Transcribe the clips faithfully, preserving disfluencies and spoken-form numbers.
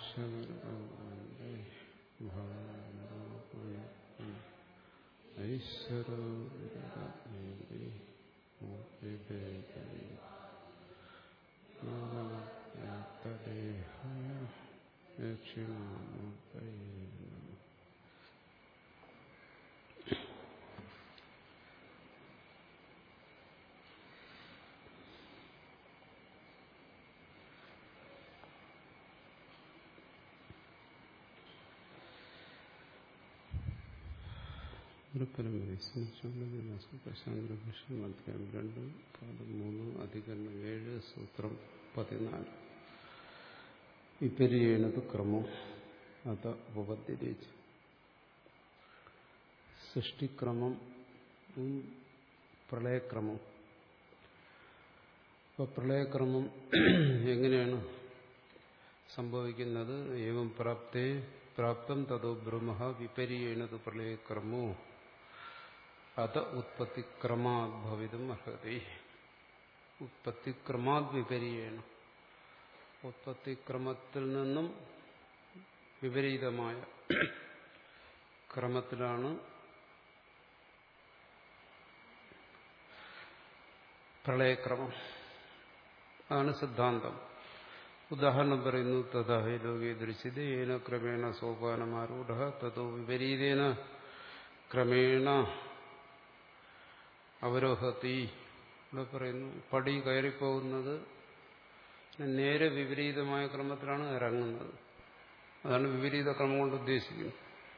അധ്യായം രണ്ട് പാദം മൂന്ന് അധികരണം ഏഴ് സൂത്രം പതിനാല്. വിപരീണത് ക്രമം അത ഉപപദ്ധ്യതേച്ച്. സൃഷ്ടിക്രമം പ്രളയക്രമം. ഇപ്പൊ പ്രളയക്രമം എങ്ങനെയാണ് സംഭവിക്കുന്നത്? ഏവം പ്രാപ്തേ പ്രാപ്തം തതോ ബ്രഹ്മ വിപരീണത് പ്രളയക്രമോ അത ഉത്പത്തിക്രമാത് ഭവിതും അർഹതി. ഉത്പത്തിക്രമാത് വിപരീണ, ഉത്പത്തിക്രമത്തിൽ നിന്നും വിപരീതമായ ക്രമത്തിലാണ് പ്രളയക്രമം. അതാണ് സിദ്ധാന്തം. ഉദാഹരണം പറയുന്നു. തഥാ ഹി ലോകേ ദൃശ്യതേ ഏന ക്രമേണ സോപാനമാരൂഢഃ തതോ വിപരീതേന ക്രമേണ അവരോഹത്തി. ഇവിടെ പറയുന്നു, പടി കയറിപ്പോകുന്നത് നേരെ വിപരീതമായ ക്രമത്തിലാണ് ഇറങ്ങുന്നത്. അതാണ് വിപരീത ക്രമം കൊണ്ട് ഉദ്ദേശിക്കുന്നത്.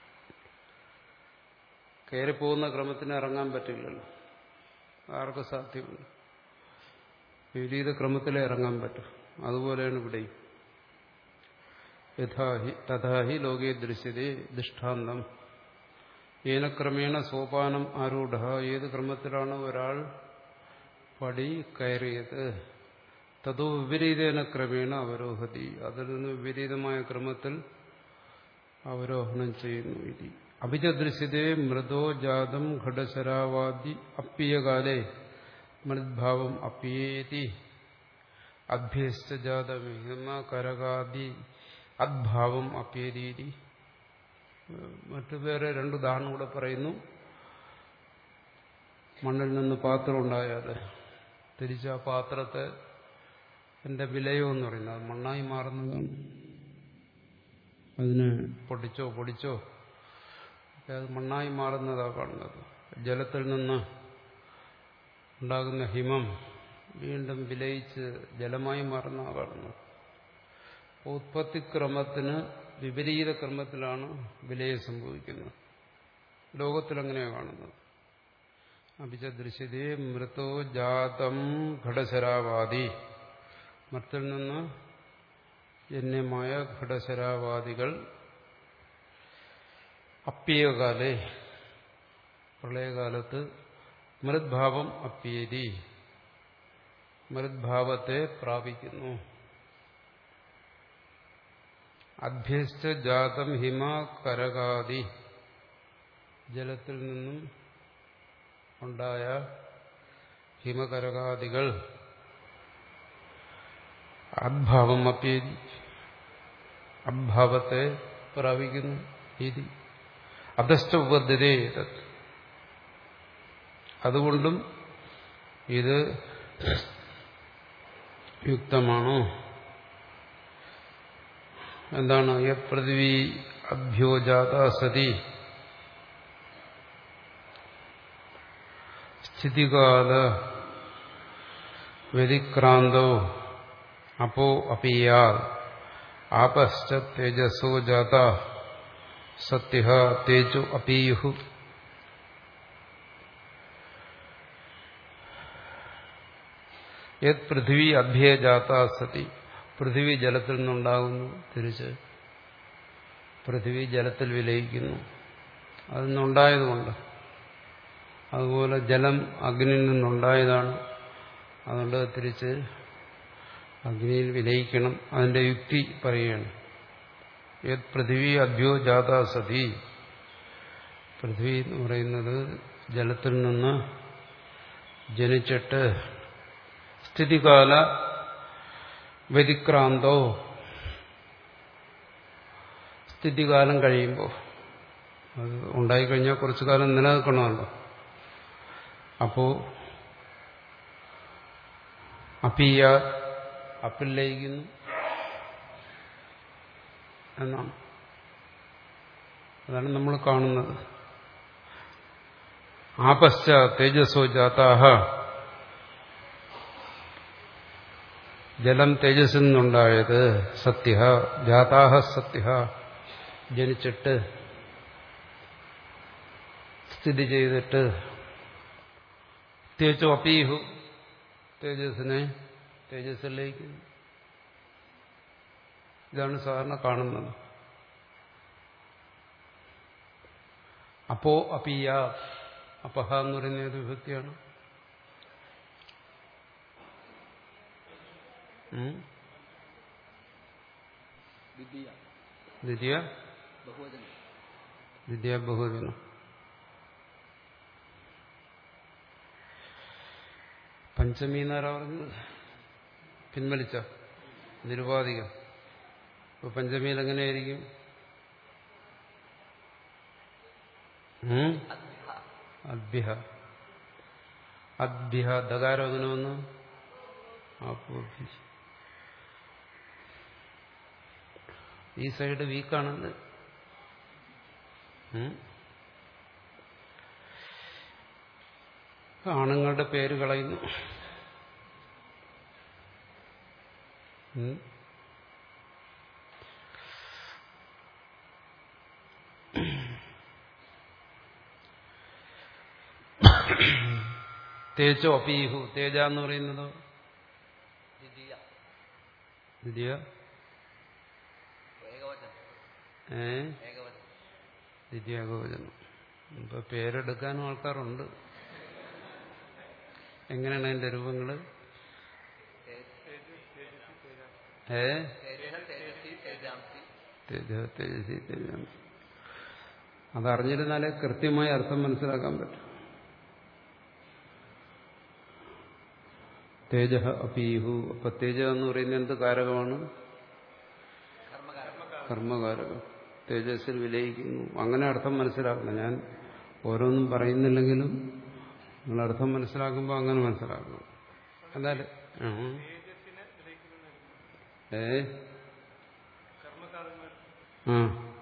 കയറിപ്പോകുന്ന ക്രമത്തിന് ഇറങ്ങാൻ പറ്റില്ലല്ലോ, ആർക്ക് സാധ്യമല്ല. വിപരീത ക്രമത്തിലേ ഇറങ്ങാൻ പറ്റും. അതുപോലെയാണ് ഇവിടെ. യഥാഹി തഥാഹി ലോകേ ദൃശ്യതേ ദൃഷ്ടാന്തം ഏനക്രമേണ സോപാനം ആരൂഢ. ഏത് ക്രമത്തിലാണ് ഒരാൾ പടി കയറിയത്? തതോ വിപരീതേന ക്രമേണ അവരോഹതി. അതിൽ നിന്ന് വിപരീതമായ ക്രമത്തിൽ അവരോഹണം ചെയ്യുന്നു. ഇതി അഭിജദൃശ്യതേ മൃദോ ജാതം ഘടശരാവാദി അപ്യകാലേ മൃദ്ഭാവം അപ്യേതി അഭ്യസ്തജാതമിഹമ കരകാദി അദ്ഭാവം അപ്യേതി. മറ്റു വേറെ രണ്ട് ഉദാഹരണം കൂടെ പറയുന്നു. മണ്ണിൽ നിന്ന് പാത്രം ഉണ്ടായാൽ തിരിച്ച് ആ പാത്രത്തെ എന്റെ വിലയോ എന്ന് പറയുന്നത് അത് മണ്ണായി മാറുന്നതാണ്. അതിനെ പൊടിച്ചോ പൊടിച്ചോ അത് മണ്ണായി മാറുന്നതാണ് കാണുന്നത്. ജലത്തിൽ നിന്ന് ഉണ്ടാകുന്ന ഹിമം വീണ്ടും വിലയിച്ച് ജലമായി മാറുന്ന കാണുന്നത്. ഉത്പത്തിക്രമത്തിന് വിപരീത ക്രമത്തിലാണ് വിലയം സംഭവിക്കുന്നത്. ലോകത്തിലങ്ങനെയാണ് കാണുന്നത്. അഭിജദൃശ്യതേ മൃതോ ജാതം ഘടശരാവാദി. മൃത്തിൽ നിന്ന് ജന്യമായ ഘടശരാവാദികൾ അപ്യകാലേ പ്രളയകാലത്ത് മൃദ്ഭാവം അപ്യേതി മൃദ്ഭാവത്തെ പ്രാപിക്കുന്നു. അഭ്യസ്ത ജാതം ഹിമ കരകാദി. ജലത്തിൽ നിന്നും ഉണ്ടായ ഹിമകരകാദികൾ അദ്ഭാവം അപ്യേതി അദ്ഭാവത്തെ പ്രാപിക്കുന്നു. ഇതി അധസ്ഥ ഉപദ്ധ്യതേ. അതുകൊണ്ടും ഇത് യുക്തമാണോ? എന്താണ്? യത് പൃഥിവി അഭ്യോജാത സതി സ്ഥിതികാല വ്യതിക്രാന്തോ അപോ അപീയാ ആപശ്ച തേജസോ ജാത സത്യഃ തേജോ അപീയുഃ. യത് പൃഥിവി അഭ്യജാത സതി. പൃഥിവി ജലത്തിൽ നിന്നുണ്ടാകുന്നു, തിരിച്ച് പൃഥിവി ജലത്തിൽ വിലയിക്കുന്നു. അതിൽ നിന്നുണ്ടായതുകൊണ്ട്. അതുപോലെ ജലം അഗ്നിയിൽ നിന്നുണ്ടായതാണ്, അതുകൊണ്ട് തിരിച്ച് അഗ്നിയിൽ വിലയിക്കണം. അതിന്റെ യുക്തി പറയുകയാണ്. യത് പൃഥിവി അഭ്യോ ജാത സതി. പൃഥ്വി എന്ന് പറയുന്നത് ജലത്തിൽ നിന്ന് ജനിച്ചിട്ട് സ്ഥിതികാല വ്യതിക്രാന്തോ സ്ഥിതികാലം കഴിയുമ്പോൾ അത് ഉണ്ടായിക്കഴിഞ്ഞാൽ കുറച്ചു കാലം നിലനിൽക്കണമല്ലോ. അപ്പോ അപീയ അപ്പിൽ ലയിക്കുന്നു എന്നാണ്. അതാണ് നമ്മൾ കാണുന്നത്. ആപശ്ച തേജസ്സോ ജാതാഹ, ജലം തേജസ്സിൽ നിന്നുണ്ടായത്, സത്യ ജാതാഹ സത്യ ജനിച്ചിട്ട് സ്ഥിതി ചെയ്തിട്ട്, തേജോ അപീഹു തേജസ്സിനെ തേജസ്സിലേക്കുന്നു. ഇതാണ് സാധാരണ കാണുന്നത്. അപ്പോ അപീയ, അപഹ എന്ന് പറയുന്ന ഏത് വിഭക്തിയാണ്? ദ്വിതീയ ദ്വിതീയ ബഹുവചനം. പഞ്ചമി എന്നാരാ പറഞ്ഞത്? പിൻവലിച്ച നിരുപാധികം. അപ്പൊ പഞ്ചമിയിൽ എങ്ങനെയായിരിക്കും? അദ്ഭ്യ അദ്ഭ്യ ദകാരം എങ്ങനെ വന്നു? ഈ സൈഡ് വീക്കാണത്. ആണുങ്ങളുടെ പേര് കളയുന്നു. തേജോ അപീഹു, തേജ എന്ന് പറയുന്നതോ ദ്വിതീയ ഏ ദ്വിതീയ ഏകവചനം. ഇപ്പൊ പേരെടുക്കാനും ആൾക്കാരുണ്ട്. എങ്ങനെയാണ് അതിന്റെ രൂപങ്ങള്? ഏ തേജ തേജസി തേജാംസി. അതറിഞ്ഞിരുന്നാലേ കൃത്യമായി അർത്ഥം മനസ്സിലാക്കാൻ പറ്റും. തേജ അപീഹു. അപ്പൊ തേജ എന്ന് പറയുന്നത് എന്ത് കാരകമാണ്? കർമ്മകാരകം. തേജസ്സിൽ വിലയിക്കുന്നു. അങ്ങനെ അർത്ഥം മനസ്സിലാക്കണം. ഞാൻ ഓരോന്നും പറയുന്നില്ലെങ്കിലും നിങ്ങൾ അർത്ഥം മനസ്സിലാക്കുമ്പോൾ അങ്ങനെ മനസ്സിലാക്കണം. എന്നാലും ഏ ആ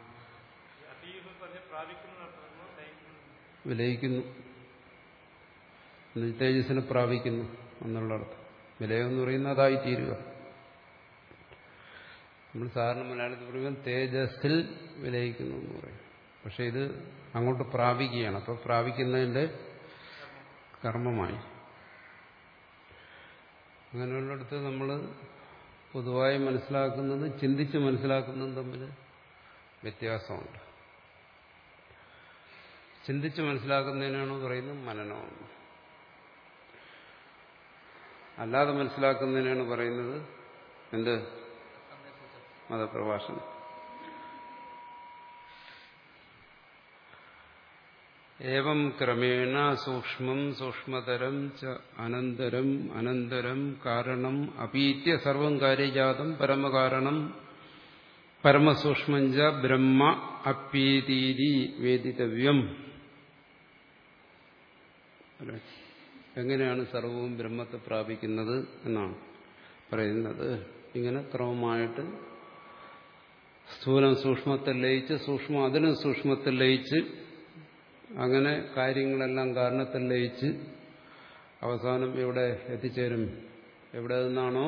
വിലയിക്കുന്നു, തേജസ്സിനെ പ്രാപിക്കുന്നു എന്നുള്ള അർത്ഥം. വിലയം എന്ന് പറയുന്നത് അതായി തീരുക. നമ്മൾ സാധാരണ മലയാളത്തിൽ പറയുമ്പോൾ തേജസ്സിൽ വിലയിക്കുന്നു എന്ന് പറയും. പക്ഷെ ഇത് അങ്ങോട്ട് പ്രാപിക്കുകയാണ്. അപ്പൊ പ്രാപിക്കുന്നതിന്റെ കർമ്മമായി. അങ്ങനെയുള്ളിടത്ത് നമ്മൾ പൊതുവായി മനസ്സിലാക്കുന്നത് ചിന്തിച്ച് മനസ്സിലാക്കുന്നതും തമ്മിൽ വ്യത്യാസമുണ്ട്. ചിന്തിച്ച് മനസ്സിലാക്കുന്നതിനാണ് പറയുന്നത് മനനമെന്ന്. അല്ലാതെ മനസ്സിലാക്കുന്നതിനാണ് പറയുന്നത് എന്ത്? മതപ്രഭാഷണം. ഏവം ക്രമേണ സൂക്ഷ്മം സൂക്ഷ്മതരം ച അനന്തരം അനന്തരം കാരണം അപീത്യ സർവം കാര്യജാതം പരമകാരണം പരമസൂക്ഷ്മം ച ബ്രഹ്മ അപ്പീതീതി വേദിതവ്യം. എങ്ങനെയാണ് സർവവും ബ്രഹ്മത്തെ പ്രാപിക്കുന്നത് എന്നാണ് പറയുന്നത്. ഇങ്ങനെ ക്രമമായിട്ട് സ്ഥൂലം സൂക്ഷ്മത്തിൽ ലയിച്ച് സൂക്ഷ്മം അതിനും സൂക്ഷ്മത്തിൽ ലയിച്ച് അങ്ങനെ കാര്യങ്ങളെല്ലാം കാരണത്തിൽ ലയിച്ച് അവസാനം എവിടെ എത്തിച്ചേരും? എവിടെ നിന്നാണോ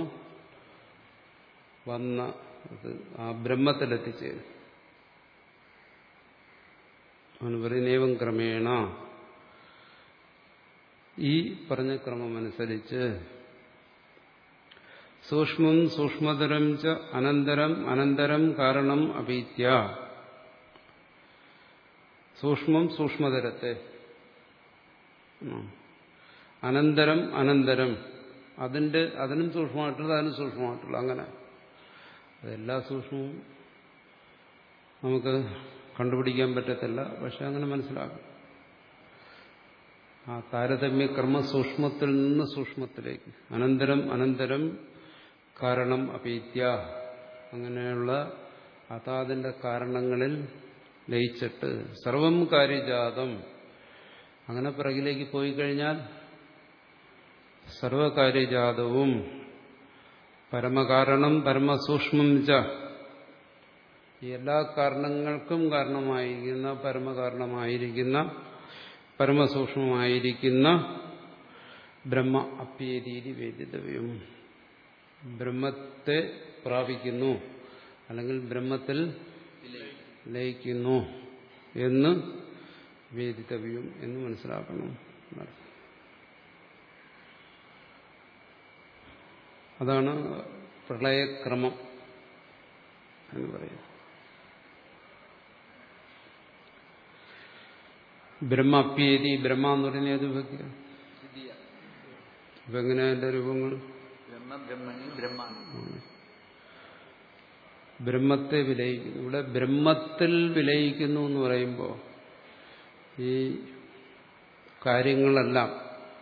വന്ന ആ ബ്രഹ്മത്തിലെത്തിച്ചേരും. അവന് പറയുന്നേവം ക്രമേണ, ഈ പറഞ്ഞ ക്രമമനുസരിച്ച് സൂക്ഷ്മം സൂക്ഷ്മതരം ച അനന്തരം അനന്തരം കാരണം അപീത്യ, സൂക്ഷ്മം സൂക്ഷ്മതരത്തെ അനന്തരം അനന്തരം അതിന്റെ അതിനും സൂക്ഷ്മമായിട്ടുള്ളത് അതിനും സൂക്ഷ്മമായിട്ടുള്ളത്, അങ്ങനെ അതെല്ലാ സൂക്ഷ്മവും നമുക്ക് കണ്ടുപിടിക്കാൻ പറ്റത്തില്ല. പക്ഷെ അങ്ങനെ മനസ്സിലാക്കും. ആ താരതമ്യ ക്രമ സൂക്ഷ്മത്തിൽ നിന്ന് സൂക്ഷ്മത്തിലേക്ക് അനന്തരം അനന്തരം കാരണം അപീത്യ, അങ്ങനെയുള്ള അതാതിന്റെ കാരണങ്ങളിൽ ലയിച്ചിട്ട് സർവം കാര്യജാതം. അങ്ങനെ പിറകിലേക്ക് പോയി കഴിഞ്ഞാൽ സർവകാര്യജാതവും പരമകാരണം പരമസൂക്ഷ്മം ച, എല്ലാ കാരണങ്ങൾക്കും കാരണമായിരിക്കുന്ന പരമകാരണമായിരിക്കുന്ന പരമസൂക്ഷ്മമായിരിക്കുന്ന ബ്രഹ്മ അപ്യേതീതി വേദിതവ്യം, ബ്രഹ്മത്തെ പ്രാപിക്കുന്നു അല്ലെങ്കിൽ ബ്രഹ്മത്തിൽ ലയിക്കുന്നു എന്ന് വേദിതവ്യം എന്ന് മനസ്സിലാക്കണം. അതാണ് പ്രളയക്രമം എന്ന് പറയുന്നത്. ബ്രഹ്മ അപ്യേതി, ബ്രഹ്മ എന്ന് പറയുന്ന ഏത് വിഭക്തിയ? ഇപ്പൊ എങ്ങനെയാ എന്റെ രൂപങ്ങൾ? ബ്രഹ്മത്തെ വിലയിക്കുന്നു. ഇവിടെ ബ്രഹ്മത്തിൽ വിലയിക്കുന്നു എന്ന് പറയുമ്പോൾ ഈ കാര്യങ്ങളെല്ലാം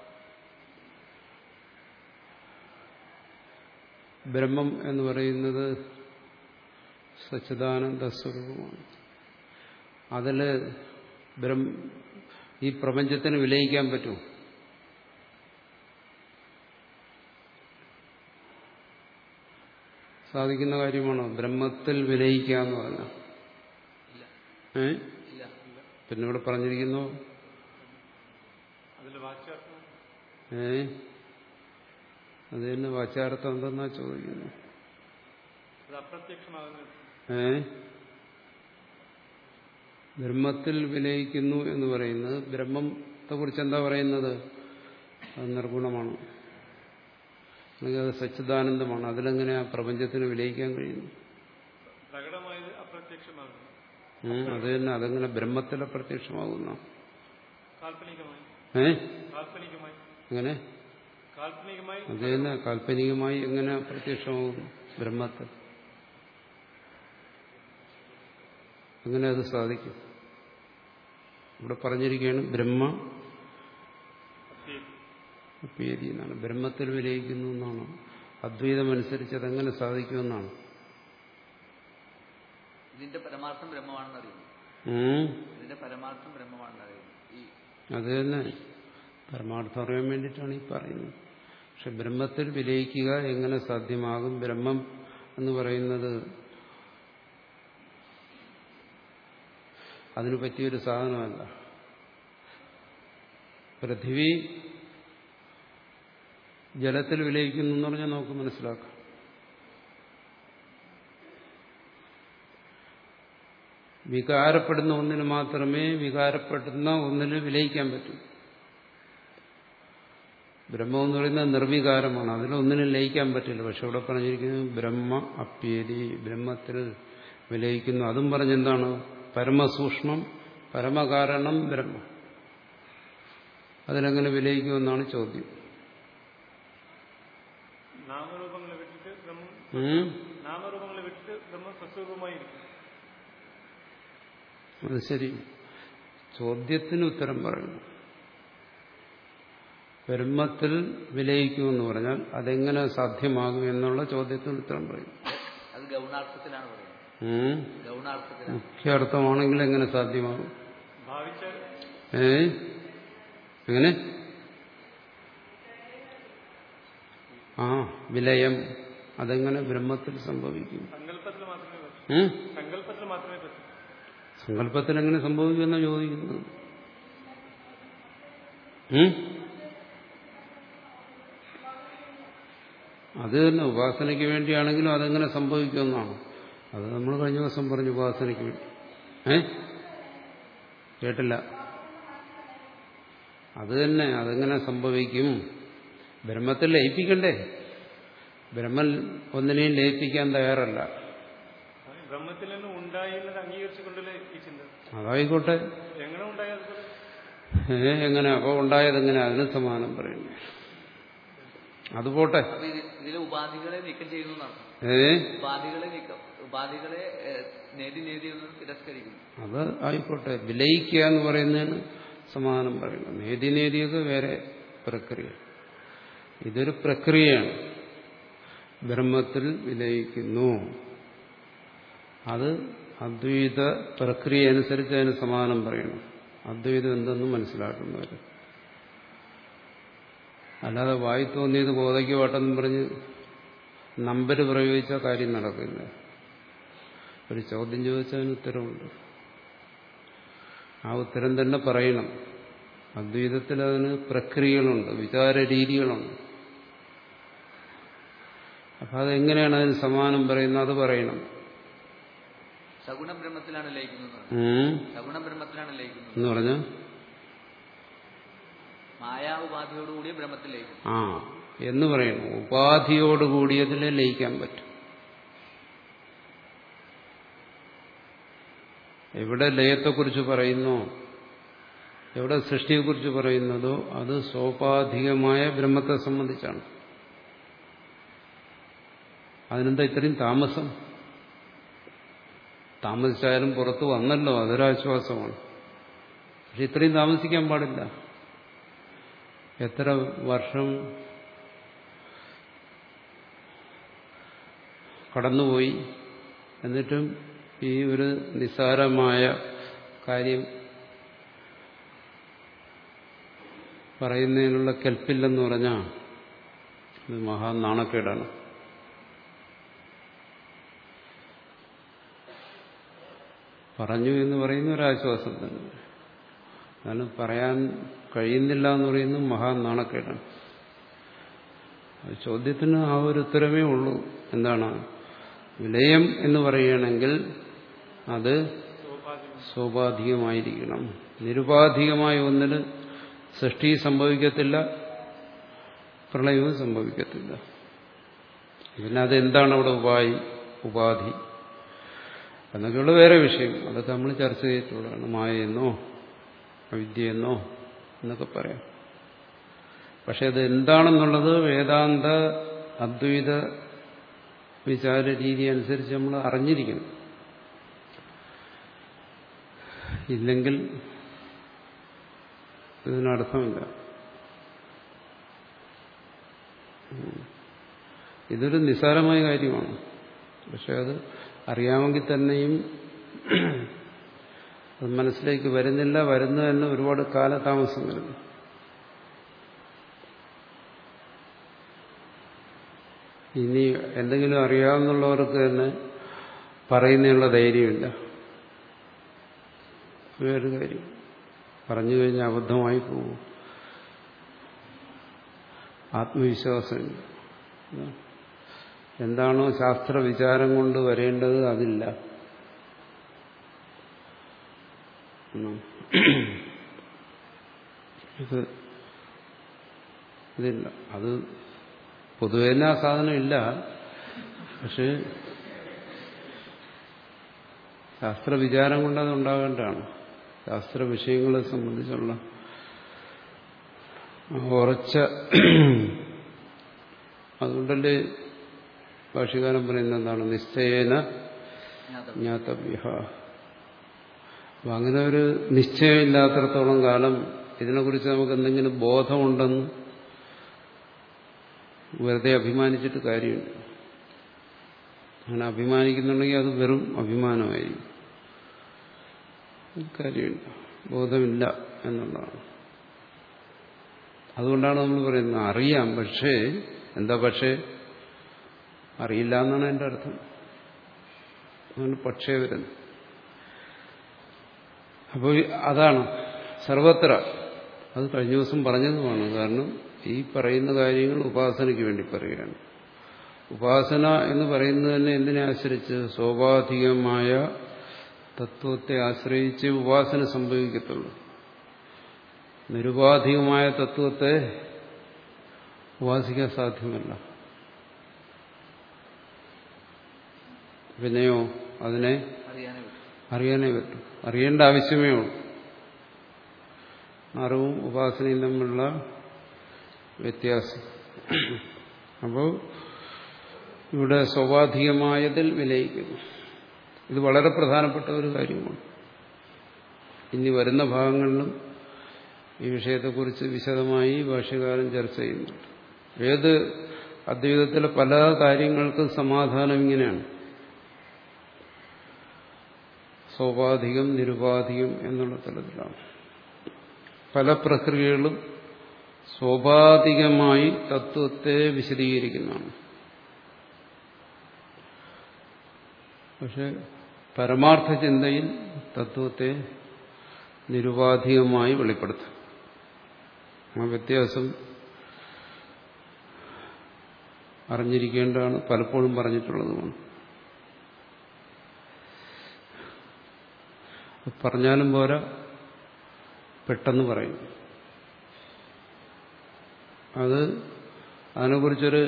ബ്രഹ്മം എന്ന് പറയുന്നത് സച്ചിദാനന്ദ സ്വരൂപമാണ്. അതിൽ ബ്രഹ്മ ഈ പ്രപഞ്ചത്തിന് വിലയിക്കാൻ പറ്റുമോ? സാധിക്കുന്ന കാര്യമാണോ ബ്രഹ്മത്തിൽ വിലയിക്കുക എന്ന് പറഞ്ഞാൽ? ഏ പിന്നെ ഇവിടെ പറഞ്ഞിരിക്കുന്നു ഏ അത് തന്നെ വാച്യാർത്ഥം എന്തെന്നാ ചോദിക്കുന്നു. ഏ ബ്രഹ്മത്തിൽ വിലയിക്കുന്നു എന്ന് പറയുന്നത് ബ്രഹ്മത്തെ കുറിച്ച് എന്താ പറയുന്നത്? അത് നിർഗുണമാണ്, അല്ലെങ്കിൽ അത് സച്ചിദാനന്ദമാണ്. അതിലെങ്ങനെയാ പ്രപഞ്ചത്തിന് വിലയിക്കാൻ കഴിയുന്നു? അത് തന്നെ, അതെങ്ങനെ ബ്രഹ്മത്തിൽ അപ്രത്യക്ഷമാകുന്ന? ഏ എങ്ങനെ? അത് തന്നെ, കാൽപ്പനികമായി എങ്ങനെ അപ്രത്യക്ഷമാകുന്നു ബ്രഹ്മത്തിൽ? എങ്ങനെ അത് സാധിക്കും? ഇവിടെ പറഞ്ഞിരിക്കുകയാണ് ബ്രഹ്മ അപ്യേതി എന്നാണ്, ബ്രഹ്മത്തിൽ വിലയിക്കുന്നു എന്നാണ്. അദ്വൈതമനുസരിച്ച് അതെങ്ങനെ സാധിക്കുമെന്നാണ്. ഇതിന്റെ പരമാർത്ഥം ബ്രഹ്മമാണെന്ന് അറിയുന്നു. ഇതിന്റെ പരമാർത്ഥം ബ്രഹ്മമാണെന്ന് അറിയുന്നു. അത് തന്നെ, പരമാർത്ഥം അറിയാൻ വേണ്ടിയിട്ടാണ് ഈ പറയുന്നത്. പക്ഷെ ബ്രഹ്മത്തിൽ വിലയിക്കുക എങ്ങനെ സാധ്യമാകും? ബ്രഹ്മം എന്ന് പറയുന്നത് അതിനു പറ്റിയൊരു സാധനമല്ല. പൃഥ്വി ജലത്തിൽ വിലയിക്കുന്നു എന്ന് പറഞ്ഞാൽ നമുക്ക് മനസ്സിലാക്കാം. വികാരപ്പെടുന്ന ഒന്നിന് മാത്രമേ വികാരപ്പെടുന്ന ഒന്നിന് വിലയിക്കാൻ പറ്റൂ. ബ്രഹ്മം എന്ന് പറയുന്നത് നിർവികാരമാണ്, അതിലൊന്നിനും ലയിക്കാൻ പറ്റില്ല. പക്ഷെ ഇവിടെ പറഞ്ഞിരിക്കുന്നത് ബ്രഹ്മ അപ്യേതി, ബ്രഹ്മത്തിൽ വിലയിക്കുന്നു. അതും പറഞ്ഞെന്താണ്? പരമസൂക്ഷ്മം പരമകാരണം ബ്രഹ്മം. അതിലെങ്ങനെ വിലയിക്കുമെന്നാണ് ചോദ്യം. നാമരൂപങ്ങളെ വിട്ടിട്ട് നാമരൂപങ്ങളെ വിട്ടിട്ട് ബ്രഹ്മം സ്വസ്വരൂപമായിരിക്കും. അത് ശരി, ചോദ്യത്തിന് ഉത്തരം പറയുന്നു. ബ്രഹ്മത്തിൽ വിലയിക്കുമെന്ന് പറഞ്ഞാൽ അതെങ്ങനെ സാധ്യമാകും എന്നുള്ള ചോദ്യത്തിന് ഉത്തരം പറയും. അത് ഗൗണാർത്ഥത്തിലാണ് പറയുന്നത്. മുഖ്യാർത്ഥമാണെങ്കിൽ എങ്ങനെ സാധ്യമാകും? ഏ എങ്ങനെ? ആ വിലയം അതെങ്ങനെ ബ്രഹ്മത്തിൽ സംഭവിക്കും? സങ്കല്പത്തിൽ എങ്ങനെ സംഭവിക്കുമെന്നാണ് ചോദിക്കുന്നത്. അത് തന്നെ ഉപാസനയ്ക്ക് വേണ്ടിയാണെങ്കിലും അതെങ്ങനെ സംഭവിക്കുമെന്നാണ്. അത് നമ്മൾ കഴിഞ്ഞ ദിവസം പറഞ്ഞു, ഉപാസനയ്ക്ക് വേണ്ടി. ഏ കേട്ടില്ല. അത് തന്നെ, അതെങ്ങനെ സംഭവിക്കും? ബ്രഹ്മത്തിൽ ലയിപ്പിക്കണ്ടേ? ബ്രഹ്മൻ ഒന്നിനെയും ലയിപ്പിക്കാൻ തയ്യാറല്ല. ബ്രഹ്മത്തിൽ നിന്ന് ഉണ്ടായിരുന്നത് അംഗീകരിച്ചുകൊണ്ടല്ലേ ഈ ചിന്ത? അതായിക്കോട്ടെ, എങ്ങനെ ഉണ്ടായത്? ഏ എങ്ങനെ? അപ്പൊ ഉണ്ടായതെങ്ങനെ? അതിന് സമാനം പറയുന്നു. അതുപോട്ടെ. ഇതിലെ ഉപാധികളെ നീക്കം ചെയ്യുന്നതാണ്. ഏ ഉപാധികളെ നീക്കം ഉപാധികളെ നേടി നേടി തിരസ്കരിക്കുന്നു. അത് ആയിക്കോട്ടെ. വിലയിക്കുക എന്ന് പറയുന്നതിന് സമാധാനം പറയുന്നു. നേതി നേതിയൊക്കെ വേറെ പ്രക്രിയ. ഇതൊരു പ്രക്രിയയാണ്. ബ്രഹ്മത്തിൽ വിലയിക്കുന്നു അത് അദ്വൈത പ്രക്രിയ അനുസരിച്ച് അതിന് സമാനം പറയണം. അദ്വൈതം എന്തെന്നും മനസ്സിലാക്കുന്നവർ. അല്ലാതെ വായി തോന്നിയത് ബോധയ്ക്ക് വട്ടെന്നും പറഞ്ഞ് നമ്പർ പ്രയോഗിച്ച കാര്യം നടക്കില്ല. ഒരു ചോദ്യം ചോദിച്ചാൽ അതിന് ഉത്തരവുണ്ട്. ആ ഉത്തരം തന്നെ പറയണം. അദ്വൈതത്തിൽ അതിന് പ്രക്രിയകളുണ്ട്, വിചാര രീതികളുണ്ട്. അപ്പൊ അതെങ്ങനെയാണ് അതിന് സമാനം പറയുന്നത്? അത് പറയണം. സഗുണ ബ്രഹ്മത്തിലാണ് ലയിക്കുന്നത്. സഗുണ ബ്രഹ്മത്തിലാണ് ലയിക്കുന്നത് എന്ന് പറഞ്ഞ മായാ ഉപാധിയോടുകൂടിയ ബ്രഹ്മത്തിൽ ലയിക്കും. ആ എന്ന് പറയണം. ഉപാധിയോടുകൂടിയതിലെ ലയിക്കാൻ പറ്റും. എവിടെ ലയത്തെക്കുറിച്ച് പറയുന്നോ, എവിടെ സൃഷ്ടിയെക്കുറിച്ച് പറയുന്നതോ അത് സോപാധികമായ ബ്രഹ്മത്തെ സംബന്ധിച്ചാണ്. അതിനെന്താ ഇത്രയും താമസം? താമസിച്ചാലും പുറത്ത് വന്നല്ലോ, അതൊരാശ്വാസമാണ്. പക്ഷെ ഇത്രയും താമസിക്കാൻ പാടില്ല. എത്ര വർഷം കടന്നുപോയി, എന്നിട്ടും ഈ ഒരു നിസ്സാരമായ കാര്യം പറയുന്നതിനുള്ള കെൽപ്പില്ലെന്ന് പറഞ്ഞാൽ ഇത് മഹാ നാണക്കേടാണ്. പറഞ്ഞു എന്ന് പറയുന്ന ഒരാശ്വാസം തന്നെ. എന്നാലും പറയാൻ കഴിയുന്നില്ല എന്ന് പറയുന്നത് മഹാ നാണക്കേടാണ്. ചോദ്യത്തിന് ആ ഒരു ഉത്തരമേ ഉള്ളൂ. എന്താണ്? വിലയം എന്ന് പറയുകയാണെങ്കിൽ അത് സോപാധികമായിരിക്കണം. നിരുപാധികമായ ഒന്നിന് സൃഷ്ടി സംഭവിക്കത്തില്ല, പ്രളയവും സംഭവിക്കത്തില്ല. പിന്നെ അതെന്താണ് അവിടെ ഉപാധി ഉപാധി എന്നൊക്കെയുള്ള വേറെ വിഷയം. അതൊക്കെ നമ്മൾ ചർച്ച ചെയ്തിട്ടുള്ളതാണ്. മായയെന്നോ അവിദ്യയെന്നോ എന്നൊക്കെ പറയാം. പക്ഷെ അത് എന്താണെന്നുള്ളത് വേദാന്ത അദ്വൈത വിചാര രീതി അനുസരിച്ച് നമ്മൾ അറിഞ്ഞിരിക്കണം. ഇല്ലെങ്കിൽ ഇതിനർത്ഥമില്ല. ഇതൊരു നിസ്സാരമായ കാര്യമാണ്. പക്ഷെ അത് അറിയാമെങ്കിൽ തന്നെയും അത് മനസ്സിലേക്ക് വരുന്നില്ല. വരുന്നു തന്നെ ഒരുപാട് കാലതാമസം വരുന്നു. ഇനി എന്തെങ്കിലും അറിയാവുന്നുള്ളവർക്ക് തന്നെ പറയുന്നതിനുള്ള ധൈര്യമില്ല. വേറൊരു കാര്യം പറഞ്ഞു കഴിഞ്ഞാൽ അബദ്ധമായി പോകും. ആത്മവിശ്വാസമില്ല. എന്താണോ ശാസ്ത്ര വിചാരം കൊണ്ട് വരേണ്ടത് അതില്ല. ഇത് ഇതില്ല. അത് പൊതുവെ തന്നെ ആ സാധനം ഇല്ല. പക്ഷെ ശാസ്ത്ര വിചാരം കൊണ്ട് അത് ഉണ്ടാകേണ്ടതാണ്. ശാസ്ത്ര വിഷയങ്ങളെ സംബന്ധിച്ചുള്ള ഉറച്ച അതുകൊണ്ടല്ലേ ഭാഷ്യകാരൻ പറയുന്നത് എന്താണ്? നിശ്ചയേന ജ്ഞാതവ്യഃ. അപ്പം അങ്ങനെ ഒരു നിശ്ചയമില്ലാത്തിടത്തോളം കാലം ഇതിനെക്കുറിച്ച് നമുക്ക് എന്തെങ്കിലും ബോധമുണ്ടെന്ന് വെറുതെ അഭിമാനിച്ചിട്ട് കാര്യമില്ല. അങ്ങനെ അഭിമാനിക്കുന്നുണ്ടെങ്കിൽ അത് വെറും അഭിമാനമായിരിക്കും. കാര്യമില്ല, ബോധമില്ല എന്നുള്ളതാണ്. അതുകൊണ്ടാണ് നമ്മൾ പറയുന്നത് അറിയാം, പക്ഷേ എന്താ പക്ഷേ അറിയില്ല എന്നാണ് എൻ്റെ അർത്ഥം. അതുകൊണ്ട് പക്ഷേ വരുന്നു. അപ്പോൾ അതാണ് സർവത്ര. അത് കഴിഞ്ഞ ദിവസം പറഞ്ഞതുമാണ്. കാരണം ഈ പറയുന്ന കാര്യങ്ങൾ ഉപാസനയ്ക്ക് വേണ്ടി പറയുകയാണ്. ഉപാസന എന്ന് പറയുന്നത് തന്നെ എന്തിനെ ആശ്രയിച്ച്? സ്വാഭാവികമായ തത്വത്തെ ആശ്രയിച്ച് ഉപാസന സംഭവിക്കത്തുള്ളൂ. നിരുപാധികമായ തത്വത്തെ ഉപാസിക്കാൻ സാധ്യമല്ല. പിന്നെയോ അതിനെ അറിയാനേ പറ്റും. അറിയേണ്ട ആവശ്യമേ ഉള്ളൂ. അറിവും ഉപാസനയും തമ്മിലുള്ള വ്യത്യാസം. അപ്പോൾ ഇവിടെ സ്വാഭാവികമായതിൽ വിലയിക്കുന്നു. ഇത് വളരെ പ്രധാനപ്പെട്ട ഒരു കാര്യമാണ്. ഇനി വരുന്ന ഭാഗങ്ങളിലും ഈ വിഷയത്തെക്കുറിച്ച് വിശദമായി ഭാഷ്യകാരൻ ചർച്ച ചെയ്യുന്നുണ്ട്. ഏത് അദ്വൈതത്തിലെ പല കാര്യങ്ങൾക്കും സമാധാനം ഇങ്ങനെയാണ്. സോപാധികം നിരുപാധികം എന്നുള്ള തലത്തിലാണ്. പല പ്രക്രിയകളും സ്വാഭാവികമായി തത്വത്തെ വിശദീകരിക്കുന്നതാണ്. പക്ഷെ പരമാർത്ഥ ചിന്തയിൽ തത്വത്തെ നിരുപാധികമായി വെളിപ്പെടുത്തും. ആ വ്യത്യാസം അറിഞ്ഞിരിക്കേണ്ടതാണ്, പലപ്പോഴും പറഞ്ഞിട്ടുള്ളതുമാണ്. പറഞ്ഞാലും പോരാ, പെട്ടെന്ന് പറയും. അത് അതിനെക്കുറിച്ചൊരു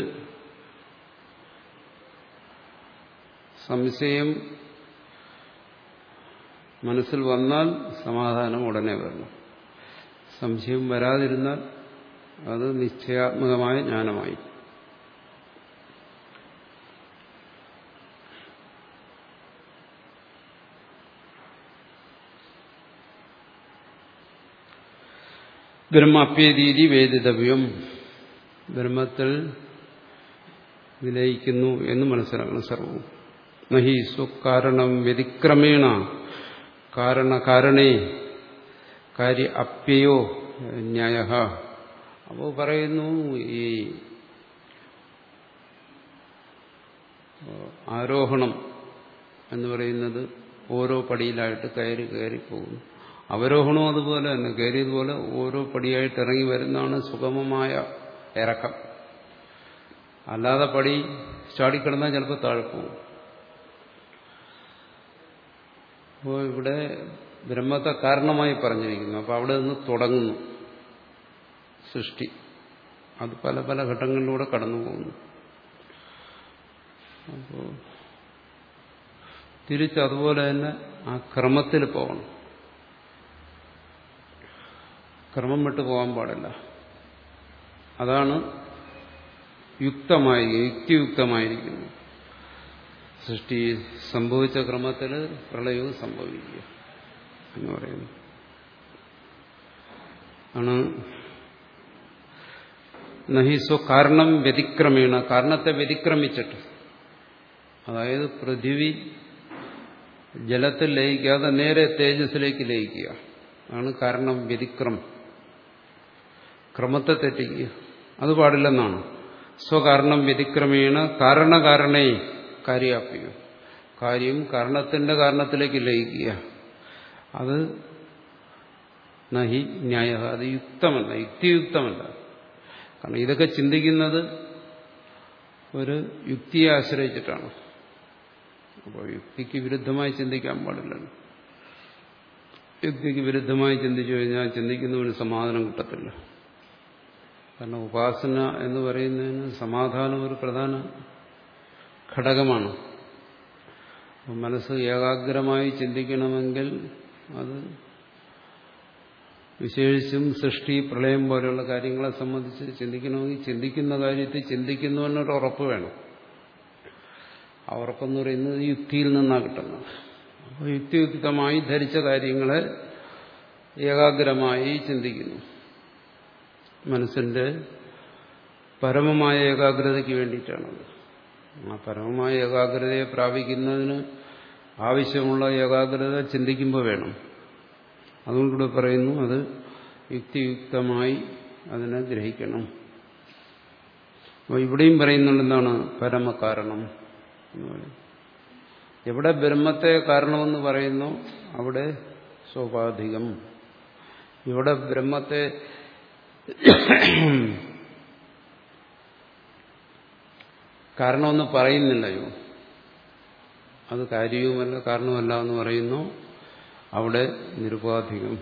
സംശയം മനസ്സിൽ വന്നാൽ സമാധാനം ഉടനെ വരണം. സംശയം വരാതിരുന്നാൽ അത് നിശ്ചയാത്മകമായ ജ്ഞാനമായി. ബ്രഹ്മാപ്യേതീതി വേദിതവ്യം, ബ്രഹ്മത്തിൽ വിലയിക്കുന്നു എന്ന് മനസ്സിലാക്കണം സർവവും. നഹി സ്വകാരണം വ്യതിക്രമേണ കാരണ കാരണേ കാര്യ അപ്യയോ ന്യായ. അപ്പോൾ പറയുന്നു, ഈ ആരോഹണം എന്ന് പറയുന്നത് ഓരോ പടിയിലായിട്ട് കയറി കയറി പോകുന്നു. അവരോഹണവും അതുപോലെ തന്നെ, കയറിയതുപോലെ ഓരോ പടിയായിട്ട് ഇറങ്ങി വരുന്നതാണ് സുഗമമായ ഇറക്കം. അല്ലാതെ പടി ചാടിക്കിടന്നാൽ ചിലപ്പോൾ താഴെ പോകും. അപ്പോൾ ഇവിടെ ബ്രഹ്മത്തെ കാരണമായി പറഞ്ഞിരിക്കുന്നു. അപ്പോൾ അവിടെ നിന്ന് തുടങ്ങുന്നു സൃഷ്ടി. അത് പല പല ഘട്ടങ്ങളിലൂടെ കടന്നു പോകുന്നു. അപ്പോൾ തിരിച്ചതുപോലെ തന്നെ ആ ക്രമത്തിൽ പോകണം. ക്രമം വിട്ടു പോകാൻ പാടില്ല. അതാണ് യുക്തമായി യുക്തിയുക്തമായിരിക്കുന്നു. സൃഷ്ടി സംഭവിച്ച ക്രമത്തിൽ പ്രളയവും സംഭവിക്കുക എന്ന് പറയുന്നു. ആണ് നഹി സ്വ കാരണം വ്യതിക്രമേണ, കാരണത്തെ വ്യതിക്രമിച്ചിട്ട്, അതായത് പൃഥിവി ജലത്തിൽ ലയിക്കാതെ നേരെ തേജസ്സിലേക്ക് ലയിക്കുക ആണ് കാരണം. വ്യതിക്രമം, ക്രമത്തെ തെറ്റിക്കുക, അത് പാടില്ലെന്നാണ്. സ്വകാരണം വ്യതിക്രമേണ കാരണകാരണേ കാര്യാപ്യ, കാര്യം കാരണത്തിന്റെ കാരണത്തിലേക്ക് ലയിക്കുക, അത് നഹി ന്യായ, അത് യുക്തമല്ല, യുക്തിയുക്തമല്ല. കാരണം ഇതൊക്കെ ചിന്തിക്കുന്നത് ഒരു യുക്തിയെ ആശ്രയിച്ചിട്ടാണ്. അപ്പോൾ യുക്തിക്ക് വിരുദ്ധമായി ചിന്തിക്കാൻ പാടില്ലല്ലോ. യുക്തിക്ക് വിരുദ്ധമായി ചിന്തിച്ചു കഴിഞ്ഞാൽ ചിന്തിക്കുന്നവന് സമാധാനം കിട്ടത്തില്ല. കാരണം ഉപാസന എന്ന് പറയുന്നതിന് സമാധാനം ഒരു പ്രധാന ഘടകമാണ്. മനസ്സ് ഏകാഗ്രമായി ചിന്തിക്കണമെങ്കിൽ അത് വിശേഷിച്ചും സൃഷ്ടി പ്രളയം പോലെയുള്ള കാര്യങ്ങളെ സംബന്ധിച്ച് ചിന്തിക്കണമെങ്കിൽ ചിന്തിക്കുന്ന കാര്യത്തിൽ ചിന്തിക്കുന്നവനൊരു ഉറപ്പ് വേണം. ആ ഉറപ്പെന്ന് പറയുന്നത് യുക്തിയിൽ നിന്നാണ് കിട്ടുന്നത്. അപ്പോൾ യുക്തിയുക്തമായി ധരിച്ച കാര്യങ്ങളെ ഏകാഗ്രമായി ചിന്തിക്കുന്നു. മനസ്സിന്റെ പരമമായ ഏകാഗ്രതയ്ക്ക് വേണ്ടിയിട്ടാണത്. ആ പരമമായ ഏകാഗ്രതയെ പ്രാപിക്കുന്നതിന് ആവശ്യമുള്ള ഏകാഗ്രത ചിന്തിക്കുമ്പോൾ വേണം. അതുകൊണ്ടിവിടെ പറയുന്നു, അത് യുക്തിയുക്തമായി അതിനെ ഗ്രഹിക്കണം. അപ്പോൾ ഇവിടെയും പറയുന്നുണ്ട് എന്താണ് പരമകാരണം എന്ന് പറയും. എവിടെ ബ്രഹ്മത്തെ കാരണമെന്ന് പറയുന്നു അവിടെ സ്വാഭാവികം. ഇവിടെ ബ്രഹ്മത്തെ കാരണമെന്ന് പറയുന്നില്ലയോ, അത് കാര്യവുമല്ല കാരണമല്ല എന്ന് പറയുന്നു. അവിടെ നിരുപാധികം.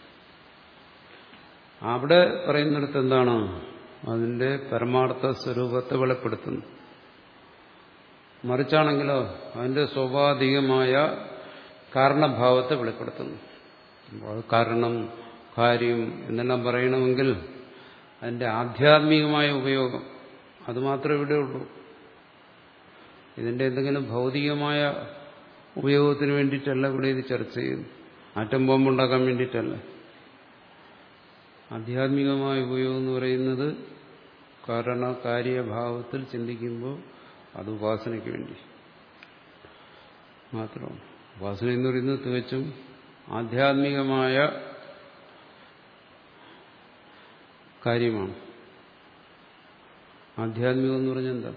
അവിടെ പറയുന്നിടത്ത് എന്താണ്, അതിന്റെ പരമാർത്ഥ സ്വരൂപത്തെ വെളിപ്പെടുത്തുന്നു. മറിച്ചാണെങ്കിലോ അതിന്റെ സ്വാഭാവികമായ കാരണഭാവത്തെ വെളിപ്പെടുത്തുന്നു. അത് കാരണം കാര്യം എന്നെല്ലാം പറയണമെങ്കിൽ അതിന്റെ ആധ്യാത്മികമായ ഉപയോഗം അത് മാത്രമേ ഇവിടെ ഉള്ളൂ. ഇതിന്റെ എന്തെങ്കിലും ഭൗതികമായ ഉപയോഗത്തിന് വേണ്ടിയിട്ടല്ല ഇവിടെ ഇത് ചർച്ച ചെയ്യുന്നു. ആറ്റം ബോംബുണ്ടാക്കാൻ വേണ്ടിയിട്ടല്ല. ആധ്യാത്മികമായ ഉപയോഗം എന്ന് പറയുന്നത് കാരണകാര്യഭാവത്തിൽ ചിന്തിക്കുമ്പോൾ അത് ഉപാസനയ്ക്ക് വേണ്ടി മാത്രമാണ്. ഉപാസന എന്ന് പറയുന്നത് തികച്ചും ആധ്യാത്മികമായ കാര്യമാണ്. ആധ്യാത്മികം എന്ന് പറഞ്ഞാൽ എന്താ?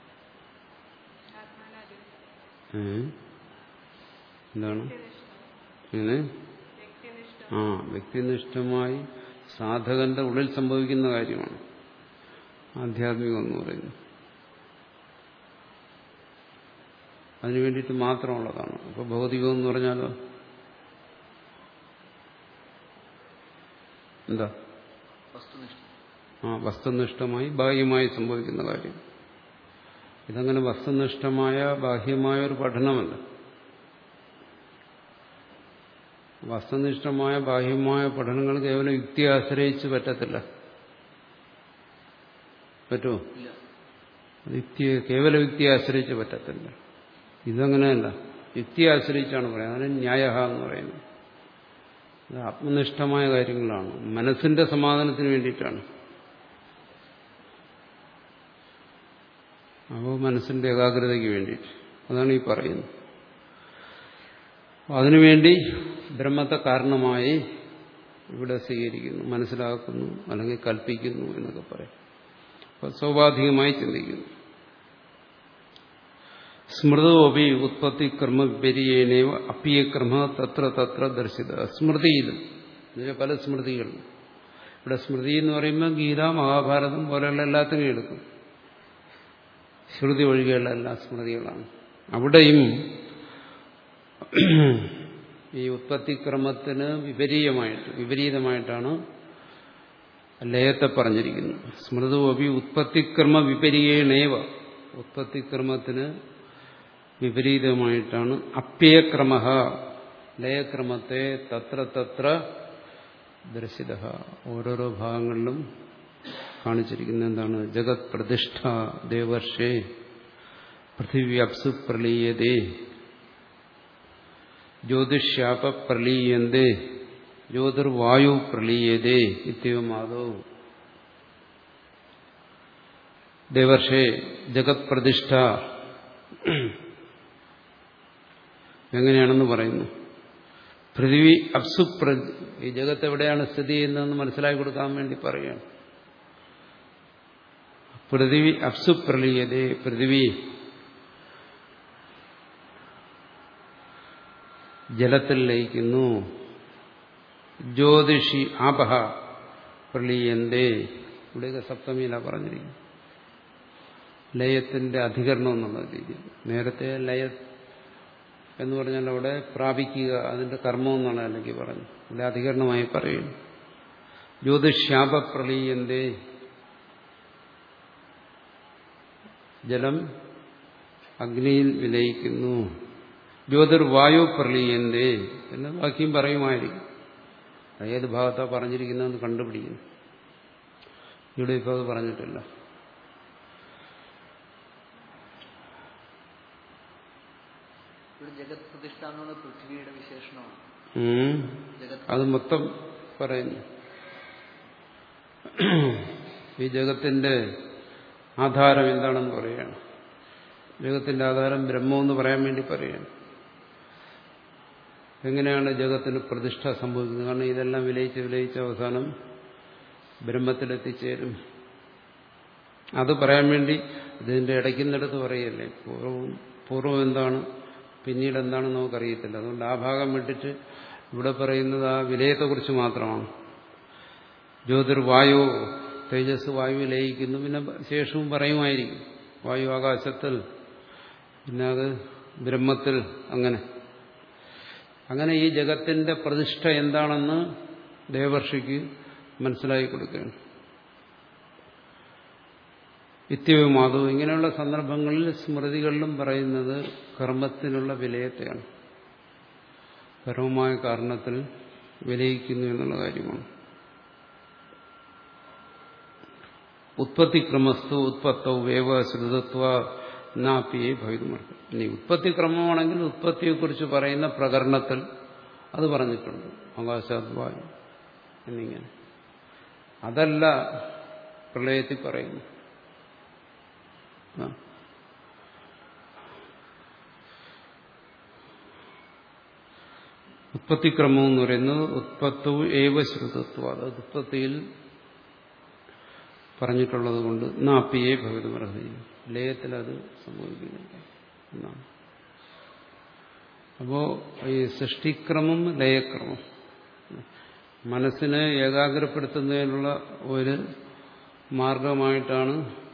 ഏ എന്താണ്? ഇങ്ങനെ ആ വ്യക്തിനിഷ്ഠമായി സാധകന്റെ ഉള്ളിൽ സംഭവിക്കുന്ന കാര്യമാണ് ആധ്യാത്മികം എന്ന് പറയുന്നത്. അതിനു വേണ്ടിയിട്ട് മാത്രമുള്ളതാണ്. അപ്പൊ ഭൗതികം എന്ന് പറഞ്ഞാലോ എന്താ? ആ വസ്തുനിഷ്ഠമായി ബാഹ്യമായി സംഭവിക്കുന്ന കാര്യം. ഇതങ്ങനെ വസ്തുനിഷ്ഠമായ ബാഹ്യമായ ഒരു പഠനമല്ല. വസ്തുനിഷ്ഠമായ ബാഹ്യമായ പഠനങ്ങൾ കേവലം യുക്തിയെ ആശ്രയിച്ച് പറ്റത്തില്ല. പറ്റുമോ? യുക്തിയെ കേവല യുക്തിയെ ആശ്രയിച്ച് പറ്റത്തില്ല. ഇതങ്ങനെയല്ല, യുക്തിയെ ആശ്രയിച്ചാണ് പറയുന്നത്. അതിന് ന്യായ എന്ന് പറയുന്നത് ഇത് ആത്മനിഷ്ഠമായ കാര്യങ്ങളാണ്, മനസ്സിന്റെ സമാധാനത്തിന് വേണ്ടിയിട്ടാണ്. അപ്പോൾ മനസ്സിന്റെ ഏകാഗ്രതയ്ക്ക് വേണ്ടിയിട്ട് അതാണ് ഈ പറയുന്നത്. അതിനുവേണ്ടി ബ്രഹ്മത്തെ കാരണമായി ഇവിടെ സ്വീകരിക്കുന്നു, മനസ്സിലാക്കുന്നു, അല്ലെങ്കിൽ കൽപ്പിക്കുന്നു എന്നൊക്കെ പറയും. അപ്പോൾ സ്വാഭാവികമായി ചിന്തിക്കുന്നു. സ്മൃതോപി ഉത്പത്തി കർമ്മ വിപരീയേനേവ അപ്യക്രമ തത്ര തത്ര ദർശിത. സ്മൃതിയിലും പല സ്മൃതികളും. ഇവിടെ സ്മൃതി എന്ന് പറയുമ്പോൾ ഗീത, മഹാഭാരതം പോലെയുള്ള എല്ലാത്തിനും എടുക്കും. ശ്രുതി ഒഴികെയുള്ള എല്ലാ സ്മൃതികളാണ്. അവിടെയും ഈ ഉത്പത്തിക്രമത്തിന് വിപരീതമായിട്ട് വിപരീതമായിട്ടാണ് ലയത്തെ പറഞ്ഞിരിക്കുന്നത്. സ്മൃതോപി ഉത്പത്തിക്രമ വിപരീയേണേവ, ഉത്പത്തിക്രമത്തിന് വിപരീതമായിട്ടാണ് അപ്യക്രമ, ലയക്രമത്തെ തത്ര തത്ര ദർശിത, ഓരോരോ ഭാഗങ്ങളിലും കാണിച്ചിരിക്കുന്നത്. എന്താണ്? ജഗത് പ്രതിഷ്ഠ ദേവർഷേ പൃഥിവ്യപ്സു പ്രലീയതേ ജ്യോതിഷ്യാപ പ്രലീയന്തേ ജ്യോതിർവായു പ്രലീയതേ ഇത്യമാദോ. ദേവർഷേ ജഗത് പ്രതിഷ്ഠ എങ്ങനെയാണെന്ന് പറയുന്നു. പൃഥിവി അപ്സു, ഈ ജഗത്ത് എവിടെയാണ് സ്ഥിതി ചെയ്യുന്നതെന്ന് മനസ്സിലാക്കി കൊടുക്കാൻ വേണ്ടി പറയുകയാണ്. പൃഥിവി അപ്സു പ്രലീയതേ, പൃഥിവി ജലത്തിൽ ലയിക്കുന്നു. ജ്യോതിഷി ആപഹ പ്രലീയന്തേ, ഇവിടെയൊക്കെ സപ്തമിയിലാണ് പറഞ്ഞിരിക്കുന്നത്. ലയത്തിന്റെ അധികരണം എന്നുള്ള രീതിയിൽ. നേരത്തെ ലയ എന്ന് പറഞ്ഞാൽ അവിടെ പ്രാപിക്കുക, അതിന്റെ കർമ്മം എന്നാണ് അല്ലെങ്കിൽ പറഞ്ഞു. ഇവിടെ അധികരണമായി പറയുന്നു. ജ്യോതിഷ്യാപ പ്രലീയന്തേ, ജലം അഗ്നിയിൽ വിലയിക്കുന്നു. ജ്യോതിർവായു പ്രലീയന്തേ, പിന്നെ ബാക്കിയും പറയുമായിരിക്കും. ഏത് ഭാഗത്താണ് പറഞ്ഞിരിക്കുന്നതെന്ന് കണ്ടുപിടിക്കുന്നു. ഇവിടെ ഇപ്പോൾ അത് പറഞ്ഞിട്ടില്ല. ജഗത് പ്രതിഷ്ഠ എന്നുള്ള പൃഥ്വിയുടെ വിശേഷണമാണ്. അത് മൊത്തം പറയുന്നു. ഈ ജഗത്തിന്റെ ആധാരം എന്താണെന്ന് പറയുകയാണ്. ജഗത്തിന്റെ ആധാരം ബ്രഹ്മമെന്ന് പറയാൻ വേണ്ടി പറയുകയാണ്. എങ്ങനെയാണ് ജഗത്തിന് പ്രതിഷ്ഠ സംഭവിക്കുന്നത്? കാരണം ഇതെല്ലാം വിലയിച്ച് വിലയിച്ച് അവസാനം ബ്രഹ്മത്തിലെത്തിച്ചേരും. അത് പറയാൻ വേണ്ടി ഇതിന്റെ ഇടയ്ക്കുന്നിടത്ത് പറയല്ലേ. പൂർവ്വം പൂർവ്വം എന്താണ്, പിന്നീട് എന്താണെന്ന് നമുക്കറിയത്തില്ല. അതുകൊണ്ട് ആ ഭാഗം വിട്ടിട്ട് ഇവിടെ പറയുന്നത് ആ വിലയത്തെക്കുറിച്ച് മാത്രമാണ്. ജ്യോതിർവായു, തേജസ് വായു ലയിക്കുന്നു. പിന്നെ ശേഷവും പറയുമായിരിക്കും. വായു ആകാശത്തിൽ, പിന്നെ അത് ബ്രഹ്മത്തിൽ. അങ്ങനെ അങ്ങനെ ഈ ജഗത്തിന്റെ പ്രതിഷ്ഠ എന്താണെന്ന് ദേവർഷിക്ക് മനസ്സിലാക്കി കൊടുക്കുകയാണ്. ഇത്യവുമാതു, ഇങ്ങനെയുള്ള സന്ദർഭങ്ങളിൽ സ്മൃതികളിലും പറയുന്നത് കർമ്മത്തിനുള്ള വിലയത്തെയാണ്. കർമ്മമായ കാരണത്തിൽ വിലയിക്കുന്നു എന്നുള്ള കാര്യമാണ്. ഉത്പത്തിക്രമസ്തു ഉത്പത്തൗ വേവ ശ്രുതത്വ നാപ്പിയെ ഭവിതുമർക്കും. ഇനി ഉത്പത്തിക്രമമാണെങ്കിൽ ഉത്പത്തിയെക്കുറിച്ച് പറയുന്ന പ്രകരണത്തിൽ അത് പറഞ്ഞിട്ടുണ്ട്. ആകാശാദ്വായു എന്നിങ്ങനെ. അതല്ല പ്രളയത്തിൽ പറയുന്നു. ഉത്പത്തിക്രമം എന്ന് പറയുന്നത് ഉത്പത്തവും ഏവ ശ്രുതത്വം, അത് ഉത്പത്തിയിൽ പറഞ്ഞിട്ടുള്ളത് കൊണ്ട് നാപ്പിയെ ഭഗവതമർഹതി, ലയത്തിൽ അത് സംഭവിക്കുന്നില്ല എന്നാണ്. അപ്പോ ഈ സൃഷ്ടിക്രമം ലയക്രമം മനസ്സിനെ ഏകാഗ്രപ്പെടുത്തുന്നതിനുള്ള ഒരു മാർഗമായിട്ടാണ്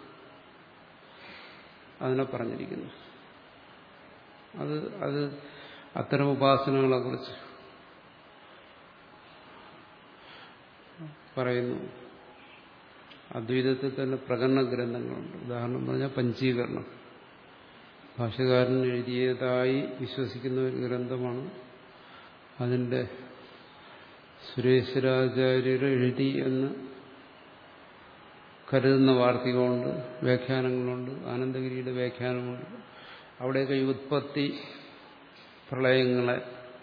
അതിനെ പറഞ്ഞിരിക്കുന്നത്. അത് അത് അത്തരം ഉപാസനകളെ കുറിച്ച് പറയുന്നു. അദ്വൈതത്തിൽ തന്നെ പ്രകരണ ഗ്രന്ഥങ്ങളുണ്ട്. ഉദാഹരണം പറഞ്ഞാൽ പഞ്ചീകരണം, ഭാഷ്യകാരൻ എഴുതിയതായി വിശ്വസിക്കുന്ന ഒരു ഗ്രന്ഥമാണ്. അതിൻ്റെ സുരേശ്വരാചാര്യർ എഴുതി എന്ന് കരുതുന്ന വാർത്തികമുണ്ട്, വ്യാഖ്യാനങ്ങളുണ്ട്, ആനന്ദഗിരിയുടെ വ്യാഖ്യാനമുണ്ട്. അവിടെയൊക്കെ ഈ ഉത്പത്തി പ്രളയങ്ങളെ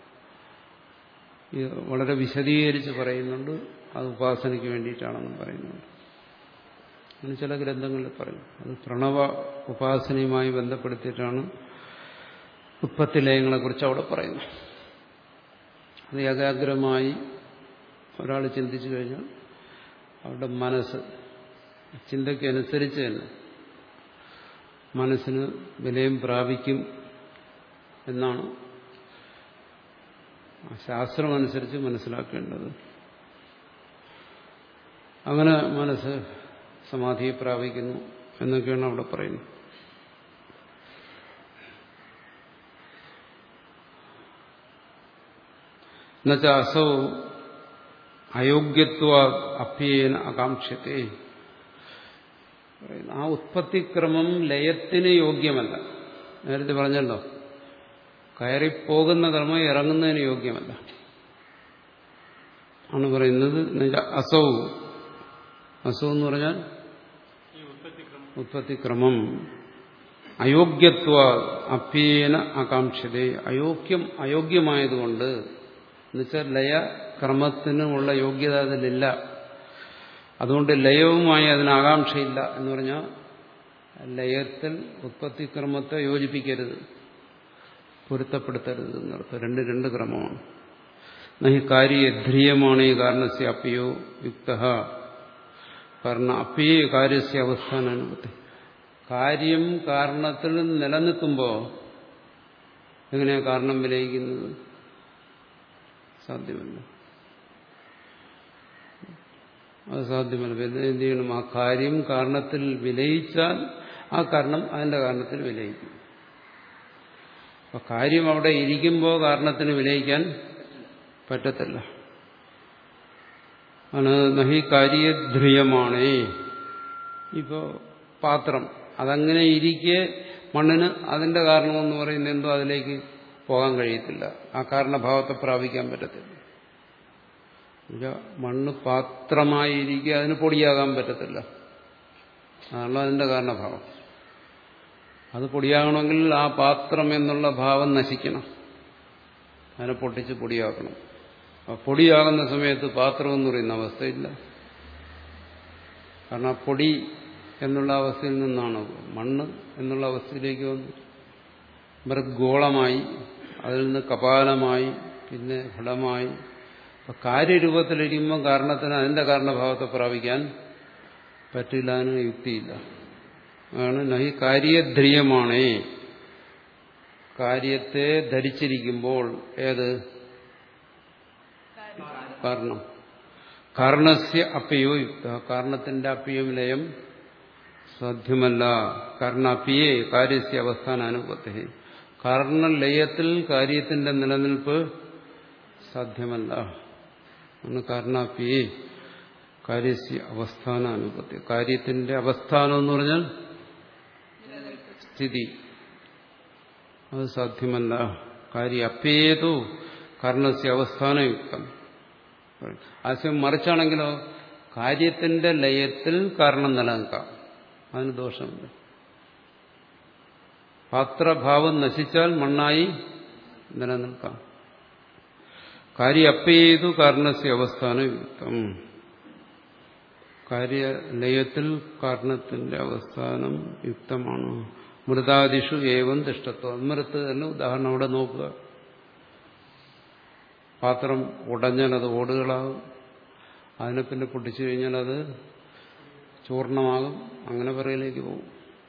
വളരെ വിശദീകരിച്ച് പറയുന്നുണ്ട്. അത് ഉപാസനയ്ക്ക് വേണ്ടിയിട്ടാണെന്ന് പറയുന്നുണ്ട്. അങ്ങനെ ചില ഗ്രന്ഥങ്ങളിൽ പറയും. അത് പ്രണവ ഉപാസനയുമായി ബന്ധപ്പെടുത്തിയിട്ടാണ് ഉത്പത്തി ലയങ്ങളെക്കുറിച്ച് അവിടെ പറയുന്നത്. അത് ഏകാഗ്രമായി ഒരാൾ ചിന്തിച്ചു കഴിഞ്ഞാൽ അവരുടെ മനസ്സ് ചിന്തയ്ക്കനുസരിച്ച് തന്നെ മനസ്സിന് വിലയം പ്രാപിക്കും എന്നാണ് ശാസ്ത്രമനുസരിച്ച് മനസ്സിലാക്കേണ്ടത്. അങ്ങനെ മനസ്സ് സമാധിയെ പ്രാപിക്കുന്നു എന്നൊക്കെയാണ് അവിടെ പറയുന്നത്. എന്നുവെച്ചാൽ അസൗ അയോഗ്യത്വ അഭ്യേന ആകാംക്ഷത്തെ, ആ ഉത്പത്തിക്രമം ലയത്തിന് യോഗ്യമല്ല. നേരത്തെ പറഞ്ഞല്ലോ, കയറിപ്പോകുന്ന ക്രമം ഇറങ്ങുന്നതിന് യോഗ്യമല്ല ആണ് പറയുന്നത്. അസൗ, അസൗ എന്ന് പറഞ്ഞാൽ ഉത്പത്തിക്രമം അയോഗ്യത്വ അഭ്യേന ആകാംക്ഷതേ, അയോഗ്യം അയോഗ്യമായതുകൊണ്ട്, എന്നുവെച്ചാൽ ലയക്രമത്തിനുള്ള യോഗ്യത അതിലില്ല, അതുകൊണ്ട് ലയവുമായി അതിന് ആകാംക്ഷയില്ല എന്ന് പറഞ്ഞാൽ ലയത്തിൽ ഉത്പത്തിക്രമത്തെ യോജിപ്പിക്കരുത്, പൊരുത്തപ്പെടുത്തരുത് എന്നർത്ഥം. രണ്ട് രണ്ട് ക്രമമാണ്. നഹി കാര്യധ്രിയമാണ് ഈ കാരണസ്യ അപ്യോ യുക്ത, കാരണം അപ്യേ കാര്യസ്യ അവസ്ഥാനാനുപത്തി. കാര്യം കാരണത്തിൽ നിലനിൽക്കുമ്പോൾ എങ്ങനെയാണ് കാരണം വിലയിക്കുന്നത്? സാധ്യമല്ല, അത് സാധ്യമല്ല. പിന്നെ എന്ത് ചെയ്യണം? ആ കാര്യം കാരണത്തിൽ വിലയിച്ചാൽ ആ കാരണം അതിന്റെ കാരണത്തിൽ വിലയിക്കും. അപ്പൊ കാര്യം അവിടെ ഇരിക്കുമ്പോൾ കാരണത്തിന് വിലയിക്കാൻ പറ്റത്തില്ല. ആണ് നഹി കാര്യധ്രിയമാണേ. ഇപ്പോ പാത്രം അതങ്ങനെ ഇരിക്കെ മണ്ണിന് അതിന്റെ കാരണമെന്ന് പറയുന്നത് എന്തോ അതിലേക്ക് പോകാൻ കഴിയത്തില്ല, ആ കാരണഭാവത്തെ പ്രാപിക്കാൻ പറ്റത്തില്ല. മണ്ണ് പാത്രമായിരിക്കെ അതിന് പൊടിയാകാൻ പറ്റത്തില്ല, അതാണല്ലോ അതിന്റെ കാരണഭാവം. അത് പൊടിയാകണമെങ്കിൽ ആ പാത്രം എന്നുള്ള ഭാവം നശിക്കണം, അതിനെ പൊട്ടിച്ച് പൊടിയാക്കണം. ആ പൊടിയാകുന്ന സമയത്ത് പാത്രം എന്ന് പറയുന്ന അവസ്ഥയില്ല. കാരണം ആ പൊടി എന്നുള്ള അവസ്ഥയിൽ നിന്നാണ് മണ്ണ് എന്നുള്ള അവസ്ഥയിലേക്ക് വന്നു. മൃഗോളമായി, അതിൽ നിന്ന് കപാലമായി, പിന്നെ ഫലമായി. അപ്പൊ കാര്യരൂപത്തിലിരിക്കുമ്പോൾ കാരണത്തിന് അതിന്റെ കാരണഭാവത്തെ പ്രാപിക്കാൻ പറ്റില്ല, അതിന് യുക്തിയില്ല. ആണ് നഹി കാര്യധ്രിയമാണേ, കാര്യത്തെ ധരിച്ചിരിക്കുമ്പോൾ ഏത് കാരണം കാരണസ്യ അപ്യോ യുക്ത, കാരണത്തിന്റെ അപ്യം ലയം സാധ്യമല്ല. കാരണം അപ്യേ കാര്യസ്യ അവസ്ഥാന അനുപത്തി, കാരണം ലയത്തിൽ കാര്യത്തിന്റെ നിലനിൽപ്പ് സാധ്യമല്ല. കാരണാപ്യേ കാര്യസ്യ അവസ്ഥാന അനുപത്തി, കാര്യത്തിന്റെ അവസ്ഥാനം എന്ന് പറഞ്ഞാൽ സ്ഥിതി, അത് സാധ്യമല്ല. കാര്യ അപ്യേതു കാരണസ്യ അവസ്ഥാനയുക്തം. ആശയം മറിച്ചാണെങ്കിലോ കാര്യത്തിന്റെ ലയത്തിൽ കാരണം നിലനിൽക്കാം, അതിന് ദോഷമില്ല. പാത്രഭാവം നശിച്ചാൽ മണ്ണായി നിലനിൽക്കാം. കാര്യ അപ്യേതു കാരണസ്യ അവസ്ഥാനയുക്തം, കാര്യലയത്തിൽ കാരണത്തിന്റെ അവസ്ഥാനം യുക്തമാണ്. മൃതാദിഷു ഏവം തിഷ്ടത്വം, മൃത്ത് തന്നെ ഉദാഹരണം അവിടെ നോക്കുക. പാത്രം ഉടഞ്ഞാൽ അത് ഓടുകളാകും, അതിനെ പിന്നെ പൊട്ടിച്ചു കഴിഞ്ഞാൽ അത് ചൂർണമാകും, അങ്ങനെ പറയലേക്ക് പോകും.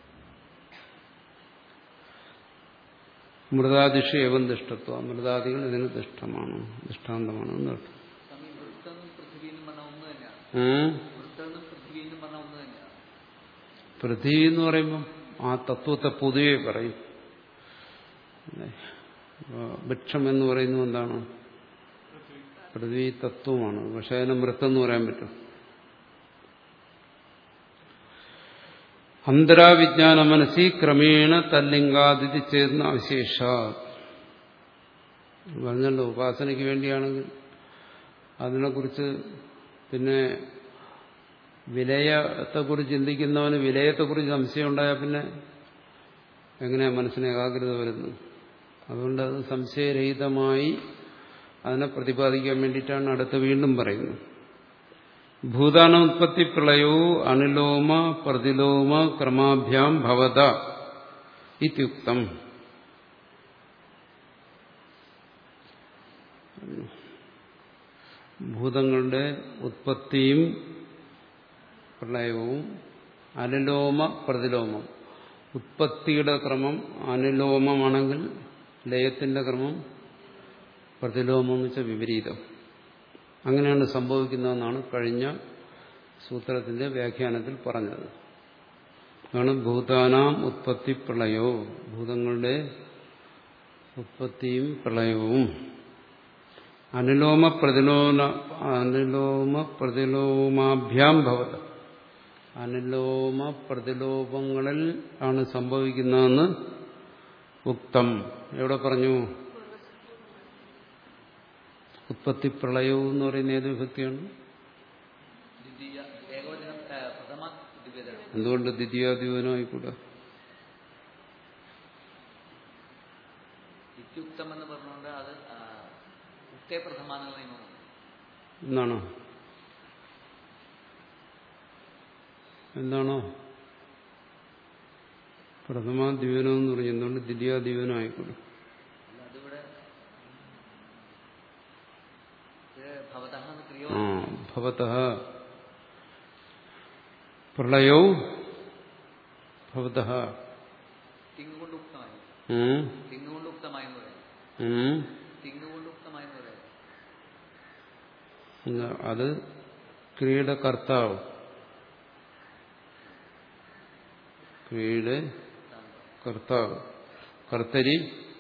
മൃതാദിഷു ഏവം ദുഷ്ടത്വ, മൃതാദികൾ ഇതിന് ദുഷ്ടമാണ്, ദൃഷ്ടാന്തമാണ് എന്നർത്ഥം. പൃഥ്വി എന്ന് പറയുമ്പം ആ തത്വത്തെ പൊതുവെ പറയും. വൃക്ഷം എന്ന് പറയുന്നത് എന്താണ്? പൃഥ്വി തത്വമാണ്. പക്ഷെ അതിനെ മൃത്തെന്ന് പറയാൻ പറ്റും. അന്തരാവിജ്ഞാന മനസ്സി ക്രമേണ തല്ലിംഗാതിഥി ചേർന്ന അവശേഷ പറഞ്ഞല്ലോ. ഉപാസനയ്ക്ക് വേണ്ടിയാണെങ്കിൽ അതിനെക്കുറിച്ച് പിന്നെ വിലയത്തെക്കുറിച്ച് ചിന്തിക്കുന്നവന് വിലയത്തെക്കുറിച്ച് സംശയം ഉണ്ടായാൽ പിന്നെ എങ്ങനെയാ മനസ്സിന് ഏകാഗ്രത വരുന്നത്? അതുകൊണ്ട് അത് സംശയരഹിതമായി അതിനെ പ്രതിപാദിക്കാൻ വേണ്ടിയിട്ടാണ് അടുത്ത് വീണ്ടും പറയുന്നത്. ഭൂതാനോത്പത്തി പ്രളയോ അനുലോമ പ്രതിലോമ ക്രമാഭ്യാം ഭവത ഇത്യുക്തം. ഭൂതങ്ങളുടെ ഉത്പത്തിയും പ്രളയവും അനുലോമ പ്രതിലോമം. ഉത്പത്തിയുടെ ക്രമം അനുലോമമാണെങ്കിൽ ലയത്തിന്റെ ക്രമം പ്രതിലോമം എന്ന് വെച്ചാൽ വിപരീതം. അങ്ങനെയാണ് സംഭവിക്കുന്നതെന്നാണ് കഴിഞ്ഞ സൂത്രത്തിന്റെ വ്യാഖ്യാനത്തിൽ പറഞ്ഞത്. അതാണ് ഭൂതാനാം ഉത്പത്തി പ്രളയോ, ഭൂതങ്ങളുടെ ഉത്പത്തിയും പ്രളയവും അനുലോമ പ്രതിലോമ അനുലോമ പ്രതിലോമാഭ്യാം ഭവത, അനുലോമ പ്രതിലോമങ്ങളിൽ ആണ് സംഭവിക്കുന്നതെന്ന് ഉക്തം. എവിടെ പറഞ്ഞു? ഉത്പത്തി പ്രളയവും എന്ന് പറയുന്ന ഏത് വിഭക്തിയാണ്? എന്തുകൊണ്ട് ദ്വിതീയാദ്വിപനം ആയിക്കൂടാ? എന്നാണോ? എന്താണോ പ്രഥമാദ്വിപനം എന്ന് പറഞ്ഞു? എന്തുകൊണ്ട് ദ്വിതീയാദ്വിപനം ആയിക്കൂടാ? ആ ഭവതഃ പ്രളയോ ഭവതഃ അത് ക്രിയയുടെ കർത്താവ്, ക്രിയയുടെ കർത്താവ്, കർത്തരി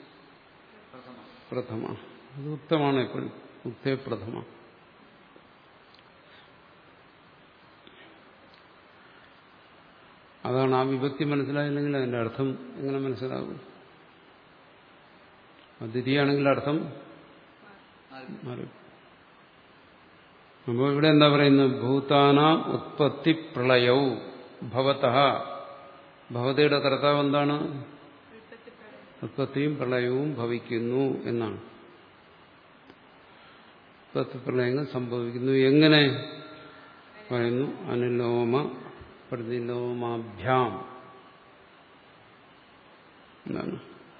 പ്രഥമ. അത് ഉക്തമാണ് എപ്പോഴും, ഉക്തേ പ്രഥമ. അതാണ്. ആ വിഭക്തി മനസ്സിലായില്ലെങ്കിൽ അതിന്റെ അർത്ഥം എങ്ങനെ മനസ്സിലാകും? ദ്വിതീയാണെങ്കിൽ അർത്ഥം മാറി. അപ്പോൾ ഇവിടെ എന്താ പറയുന്നത്? ഭൂതാനാം ഉത്പത്തി പ്രളയവും ഭവതഃ. ഭവതയുടെ കർത്താവ് എന്താണ്? ഉത്പത്തിയും പ്രളയവും ഭവിക്കുന്നു എന്നാണ്. ഉത്പത്തി പ്രളയങ്ങൾ സംഭവിക്കുന്നു. എങ്ങനെ പറയുന്നു? അനുലോമ പ്രതിലോമാഭ്യാം എന്നാണ്.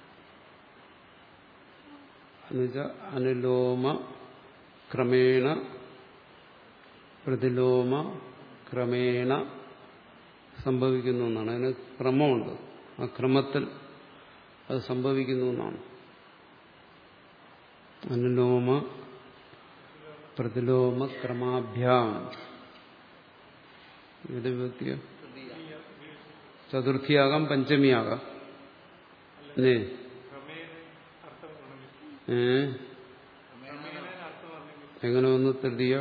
എന്നുവെച്ചാൽ അനുലോമ ക്രമേണ പ്രതിലോമ ക്രമേണ സംഭവിക്കുന്നു എന്നാണ്. അതിന് ക്രമമുണ്ട്. ആ ക്രമത്തിൽ അത് സംഭവിക്കുന്നു എന്നാണ്. അനുലോമ പ്രതിലോമ ക്രമാഭ്യാം. ഏത് വിഭക്തിയ? ചതുർത്ഥിയാകാം, പഞ്ചമിയാകാം. അല്ലേ? ഏ എങ്ങനെ ഒന്ന് തൃതീയ?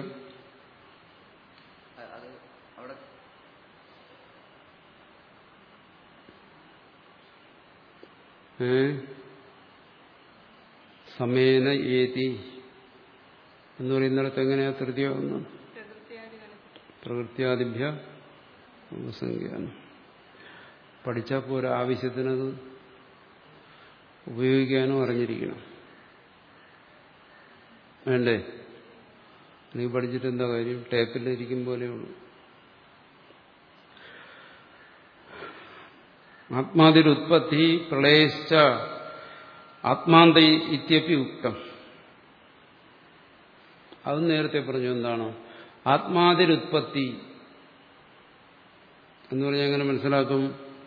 ഏ സമേന ഏതി എന്ന് പറയുന്നിടത്ത് എങ്ങനെയാ തൃതീയ ഒന്ന്? പ്രകൃത്യാദിഭ്യ ഉപസംഖ്യാനം. പഠിച്ചാൽ പോരാ, ആവശ്യത്തിനത് ഉപയോഗിക്കാനും അറിഞ്ഞിരിക്കണം. വേണ്ടേ? നീ പഠിച്ചിട്ട് എന്താ കാര്യം? ടേപ്പിലിരിക്കും പോലെയുള്ളൂ. ആത്മാതിരുത്പത്തി പ്രളയശ്ച ആത്മാന്ത ഇത്യപി ഉക്തം. അതും നേരത്തെ പറഞ്ഞു. എന്താണ് ആത്മാതിരുത്പത്തി എന്ന് പറഞ്ഞാൽ എങ്ങനെ മനസ്സിലാക്കും?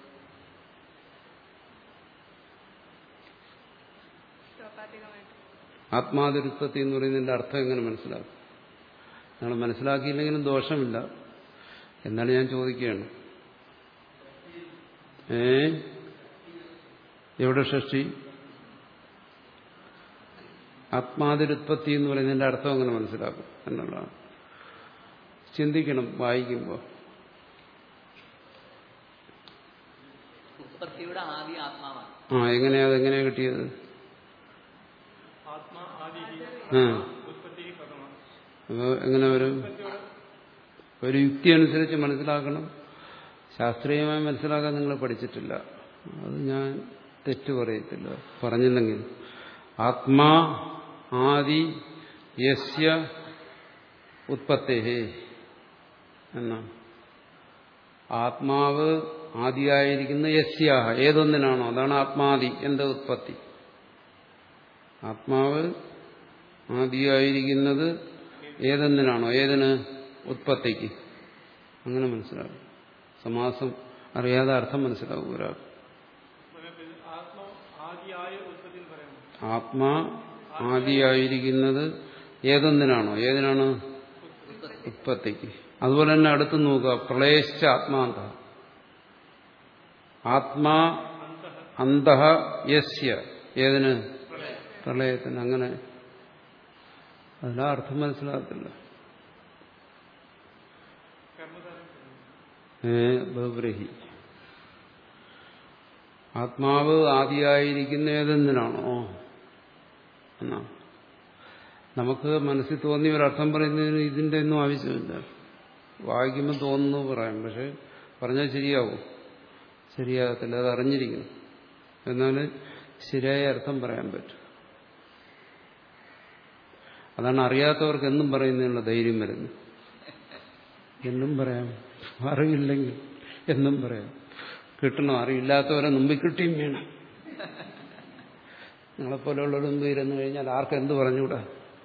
ആത്മാതിരുത്പത്തി എന്ന് പറയുന്നതിന്റെ അർത്ഥം എങ്ങനെ മനസ്സിലാക്കും? നിങ്ങൾ മനസ്സിലാക്കിയില്ലെങ്കിലും ദോഷമില്ല, എന്നാണ് ഞാൻ ചോദിക്കുകയാണ്. ഏ എവിടെ ഷഷ്ടി? ആത്മാതിരുത്പത്തി എന്ന് പറയുന്നതിന്റെ അർത്ഥം എങ്ങനെ മനസ്സിലാക്കും എന്നുള്ളതാണ്. ചിന്തിക്കണം വായിക്കുമ്പോൾ. ഉത്പത്തിയുടെ ആദി ആത്മാവാണ്. ആ എങ്ങനെയാ അതെങ്ങനെയാ കിട്ടിയത്? ആ അപ്പൊ എങ്ങനെ വരും? ഒരു യുക്തി അനുസരിച്ച് മനസ്സിലാക്കണം. ശാസ്ത്രീയമായി മനസ്സിലാക്കാൻ നിങ്ങൾ പഠിച്ചിട്ടില്ല. അത് ഞാൻ തെറ്റു പറയത്തില്ല, പറഞ്ഞില്ലെങ്കിൽ. ആത്മാ ആദി യസ്യ ഉത്പത്തേഹേ എന്നാണ്. ആത്മാവ് ആദിയായിരിക്കുന്ന യസ്യാഹ ഏതൊന്നിനാണോ അതാണ് ആത്മാദി. എന്താ ഉത്പത്തി? ആത്മാവ് ആദിയായിരിക്കുന്നത് ഏതൊന്നിനാണോ ഏതിന്? ഉത്പത്തിക്ക്. അങ്ങനെ മനസ്സിലാവും. സമാസം അറിയാതെ അർത്ഥം മനസ്സിലാവും ഒരാൾ. ആത്മാ ആദിയായിരിക്കുന്നത് ഏതൊന്നിനാണോ ഏതിനാണ്? ഉത്പത്തിക്ക്. അതുപോലെ തന്നെ അടുത്ത് നോക്കുക. പ്രളയശ്ച ആത്മാന്ത ആത്മാ അന്തഃ യസ്യ ഏതിന്? പ്രളയത്തിന്. അങ്ങനെ അതിനാ അർത്ഥം മനസ്സിലാകത്തില്ല. ഏ ബഹുബ്രീഹി. ആത്മാവ് ആദിയായിരിക്കുന്ന ഏതെന്തിനാണോ എന്നാ നമുക്ക് മനസ്സിൽ തോന്നിയ ഒരർത്ഥം പറയുന്നതിന് ഇതിന്റെ ഒന്നും ആവശ്യമില്ല. വായിക്കുമ്പോൾ തോന്നുന്നു പറയാം, പക്ഷെ പറഞ്ഞാൽ ശരിയാവും? ശരിയാകത്തില്ല. അത് അറിഞ്ഞിരിക്കണം. എന്നാൽ ശരിയായ അർത്ഥം പറയാൻ പറ്റും. അതാണ് അറിയാത്തവർക്ക് എന്നും പറയുന്നതിനുള്ള ധൈര്യം വരുന്നത്. എന്നും പറയാം, അറിവില്ലെങ്കിൽ എന്നും പറയാം. കിട്ടണം. അറിയില്ലാത്തവരെ മുമ്പിൽ കിട്ടിയും വേണം. നിങ്ങളെപ്പോലെയുള്ളവരുടെ മുമ്പ് ഇരുന്നു കഴിഞ്ഞാൽ ആർക്കും എന്ത് പറഞ്ഞുകൂടാ?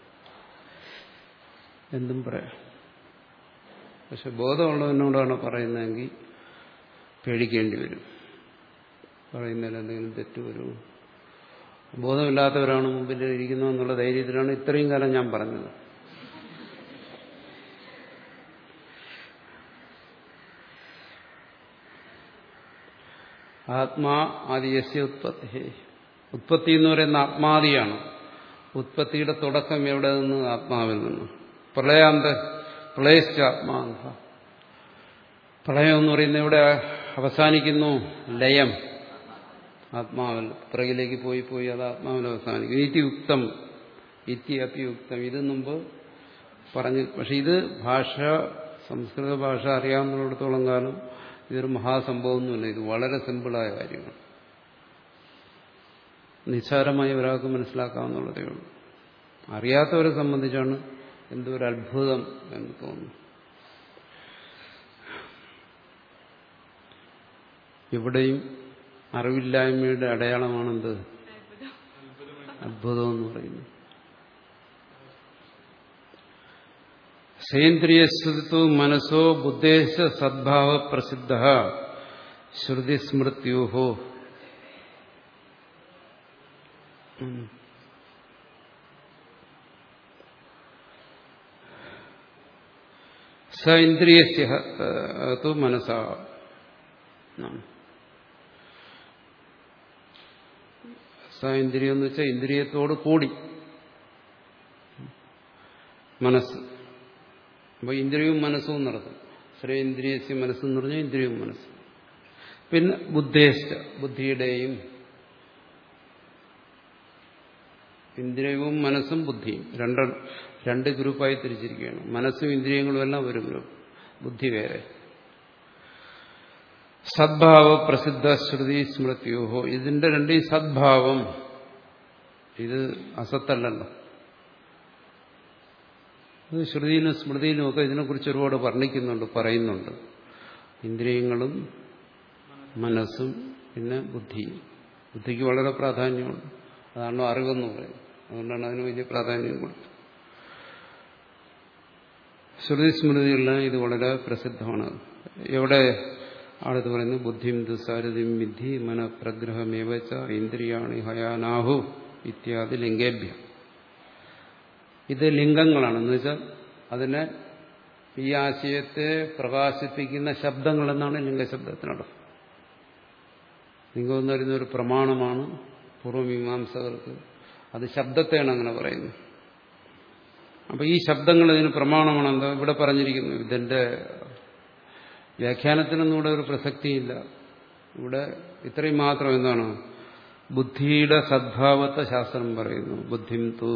എന്തും പറയാം. പക്ഷെ ബോധമുള്ളവനോടാണ് പറയുന്നതെങ്കിൽ പേടിക്കേണ്ടി വരും. പറയുന്നതിൽ എന്തെങ്കിലും തെറ്റ് വരുമോ? ബോധമില്ലാത്തവരാണ് മുമ്പിൽ ഇരിക്കുന്നതെന്നുള്ള ധൈര്യത്തിലാണ് ഇത്രയും കാലം ഞാൻ പറഞ്ഞത്. ആത്മാ ആദിയസ്യ ഉത്പത്തി. ഉത്പത്തി എന്ന് പറയുന്ന ആത്മാദിയാണ്. ഉത്പത്തിയുടെ തുടക്കം എവിടെ നിന്ന്? ആത്മാവിൽ നിന്ന്. പ്രളയാന്ത പ്രളയശ്ച ആത്മാന്ത. പ്രളയം എന്ന് പറയുന്നത് എവിടെ അവസാനിക്കുന്നു? ലയം ആത്മാവിൽ. പിറകിലേക്ക് പോയി പോയി അത് ആത്മാവിൽ അവസാനിക്കും. ഇതി യുക്തം ഇതി അപിയുക്തം. ഇത് മുമ്പ് പറഞ്ഞു. പക്ഷെ ഇത് ഭാഷ, സംസ്കൃത ഭാഷ അറിയാവുന്നിടത്തോളം കാലം ഇതൊരു മഹാസംഭവമൊന്നുമില്ല. ഇത് വളരെ സിമ്പിളായ കാര്യമാണ്. നിസ്സാരമായി ഒരാൾക്ക് മനസ്സിലാക്കാവുന്നതേ ഉള്ളൂ. അറിയാത്തവരെ സംബന്ധിച്ചാണ് എന്തോ ഒരു അത്ഭുതം എന്ന് തോന്നുന്നു. ഇവിടെയും അറിവില്ലായ്മയുടെ അടയാളമാണെന്ത്? അത്ഭുതം എന്ന് പറയുന്നത്. സേന്ദ്രിയസ്തുതു മനസ്സോ ബുദ്ധേശ സദ്ഭാവ പ്രസിദ്ധ ശ്രുതിസ്മൃത്യോഹോ. സ ഇന്ദ്രിയസ്യ തു മനസാ. സ ഇന്ദ്രിയം എന്ന് വെച്ചാൽ ഇന്ദ്രിയത്തോട് കൂടി മനസ്സ്. അപ്പൊ ഇന്ദ്രിയവും മനസ്സും നടത്തും. ശ്രേന്ദ്രിയസ്യ മനസ്സെന്ന് പറഞ്ഞാൽ ഇന്ദ്രിയവും മനസ്സും. പിന്നെ ബുദ്ധേശ ബുദ്ധിയുടെയും. ഇന്ദ്രിയവും മനസ്സും ബുദ്ധിയും രണ്ട് രണ്ട് ഗ്രൂപ്പായി തിരിച്ചിരിക്കുകയാണ്. മനസ്സും ഇന്ദ്രിയങ്ങളും എല്ലാം ഒരു ഗ്രൂപ്പ്, ബുദ്ധി വേറെ. സദ്ഭാവ പ്രസിദ്ധ ശ്രുതി സ്മൃത്യോഹോ. ഇതിന്റെ രണ്ട് ഈ സദ്ഭാവം, ഇത് അസത്തല്ലല്ലോ. ഇത് ശ്രുതിയിലും സ്മൃതിയിലും ഒക്കെ ഇതിനെക്കുറിച്ച് ഒരുപാട് വർണ്ണിക്കുന്നുണ്ട്, പറയുന്നുണ്ട്. ഇന്ദ്രിയങ്ങളും മനസ്സും പിന്നെ ബുദ്ധിയും. ബുദ്ധിക്ക് വളരെ പ്രാധാന്യമുണ്ട്. അതാണല്ലോ അറിവെന്ന് പറയുന്നത്. അതുകൊണ്ടാണ് അതിന് വലിയ പ്രാധാന്യം കൊടുത്തത്. ശ്രുതി സ്മൃതികളിലും ഇത് വളരെ പ്രസിദ്ധമാണ്. എവിടെ ആളത് പറയുന്നു, ബുദ്ധിം ദുസാരഥിം വിദ്ധി മനഃപ്രഗ്രഹമേവച്ച ഇന്ദ്രിയാണി ഹയാനാഹു ഇത്യാദി ലിംഗേഭ്യം. ഇത് ലിംഗങ്ങളാണെന്ന് വെച്ചാൽ അതിനെ ഈ ആശയത്തെ പ്രകാശിപ്പിക്കുന്ന ശബ്ദങ്ങളെന്നാണ് ലിംഗശബ്ദത്തിനർത്ഥം. ലിംഗം എന്ന് പറയുന്ന ഒരു പ്രമാണമാണ് പൂർവ്വമീമാംസകർക്ക്. അത് ശബ്ദത്തെയാണ് അങ്ങനെ പറയുന്നത്. അപ്പൊ ഈ ശബ്ദങ്ങൾ ഇതിന് പ്രമാണമാണ്. എന്താ ഇവിടെ പറഞ്ഞിരിക്കുന്നു? ഇതിന്റെ വ്യാഖ്യാനത്തിനൊന്നും ഇവിടെ ഒരു പ്രസക്തിയില്ല. ഇവിടെ ഇത്രയും മാത്രം എന്താണ്? ബുദ്ധിയുടെ സദ്ഭാവത്തെ ശാസ്ത്രം പറയുന്നു. ബുദ്ധിം തു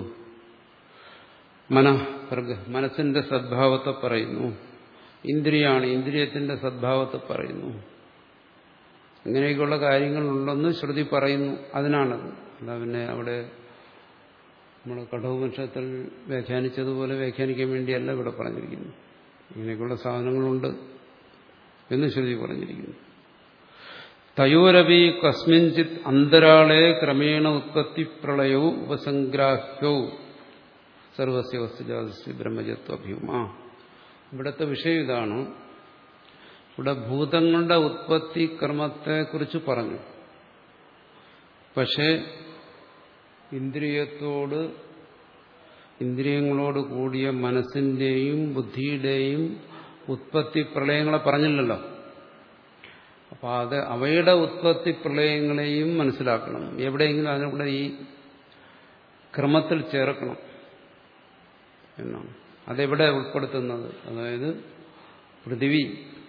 മനഃപ്രഗ മനസ്സിന്റെ സദ്ഭാവത്തെ പറയുന്നു. ഇന്ദ്രിയാണ് ഇന്ദ്രിയത്തിന്റെ സദ്ഭാവത്തെ പറയുന്നു. ഇങ്ങനെയൊക്കെയുള്ള കാര്യങ്ങളുണ്ടെന്ന് ശ്രുതി പറയുന്നു. അതിനാണത്. അല്ല പിന്നെ അവിടെ നമ്മൾ കഠോപനിഷത്തിൽ വ്യാഖ്യാനിച്ചതുപോലെ വ്യാഖ്യാനിക്കാൻ വേണ്ടിയല്ല ഇവിടെ പറഞ്ഞിരിക്കുന്നു. ഇങ്ങനെയൊക്കെയുള്ള സാധനങ്ങളുണ്ട് എന്ന് ശ്രുതി പറഞ്ഞിരിക്കുന്നു. തയോരവി കസ്മിൻചിത് അന്തരാളെ ക്രമേണ ഉത്പത്തി പ്രളയവും ഉപസംഗ്രാഹ്യവും സർവസ്യ വസ്തുജാതസ്യ ബ്രഹ്മജത്വഭ്യൂമ. ഇവിടുത്തെ വിഷയം ഇതാണ്. ഇവിടെ ഭൂതങ്ങളുടെ ഉത്പത്തി ക്രമത്തെക്കുറിച്ച് പറഞ്ഞു. പക്ഷേ ഇന്ദ്രിയത്തോട് ഇന്ദ്രിയങ്ങളോട് കൂടിയ മനസ്സിന്റെയും ബുദ്ധിയുടെയും ഉത്പത്തി പ്രളയങ്ങളെ പറഞ്ഞില്ലല്ലോ. അപ്പൊ അത് അവയുടെ ഉത്പത്തി പ്രളയങ്ങളെയും മനസ്സിലാക്കണം. എവിടെയെങ്കിലും അതിനൂടെ ഈ ക്രമത്തിൽ ചേർക്കണം എന്നാണ്. അതെവിടെ ഉൾപ്പെടുത്തുന്നത്? അതായത് പൃഥിവി,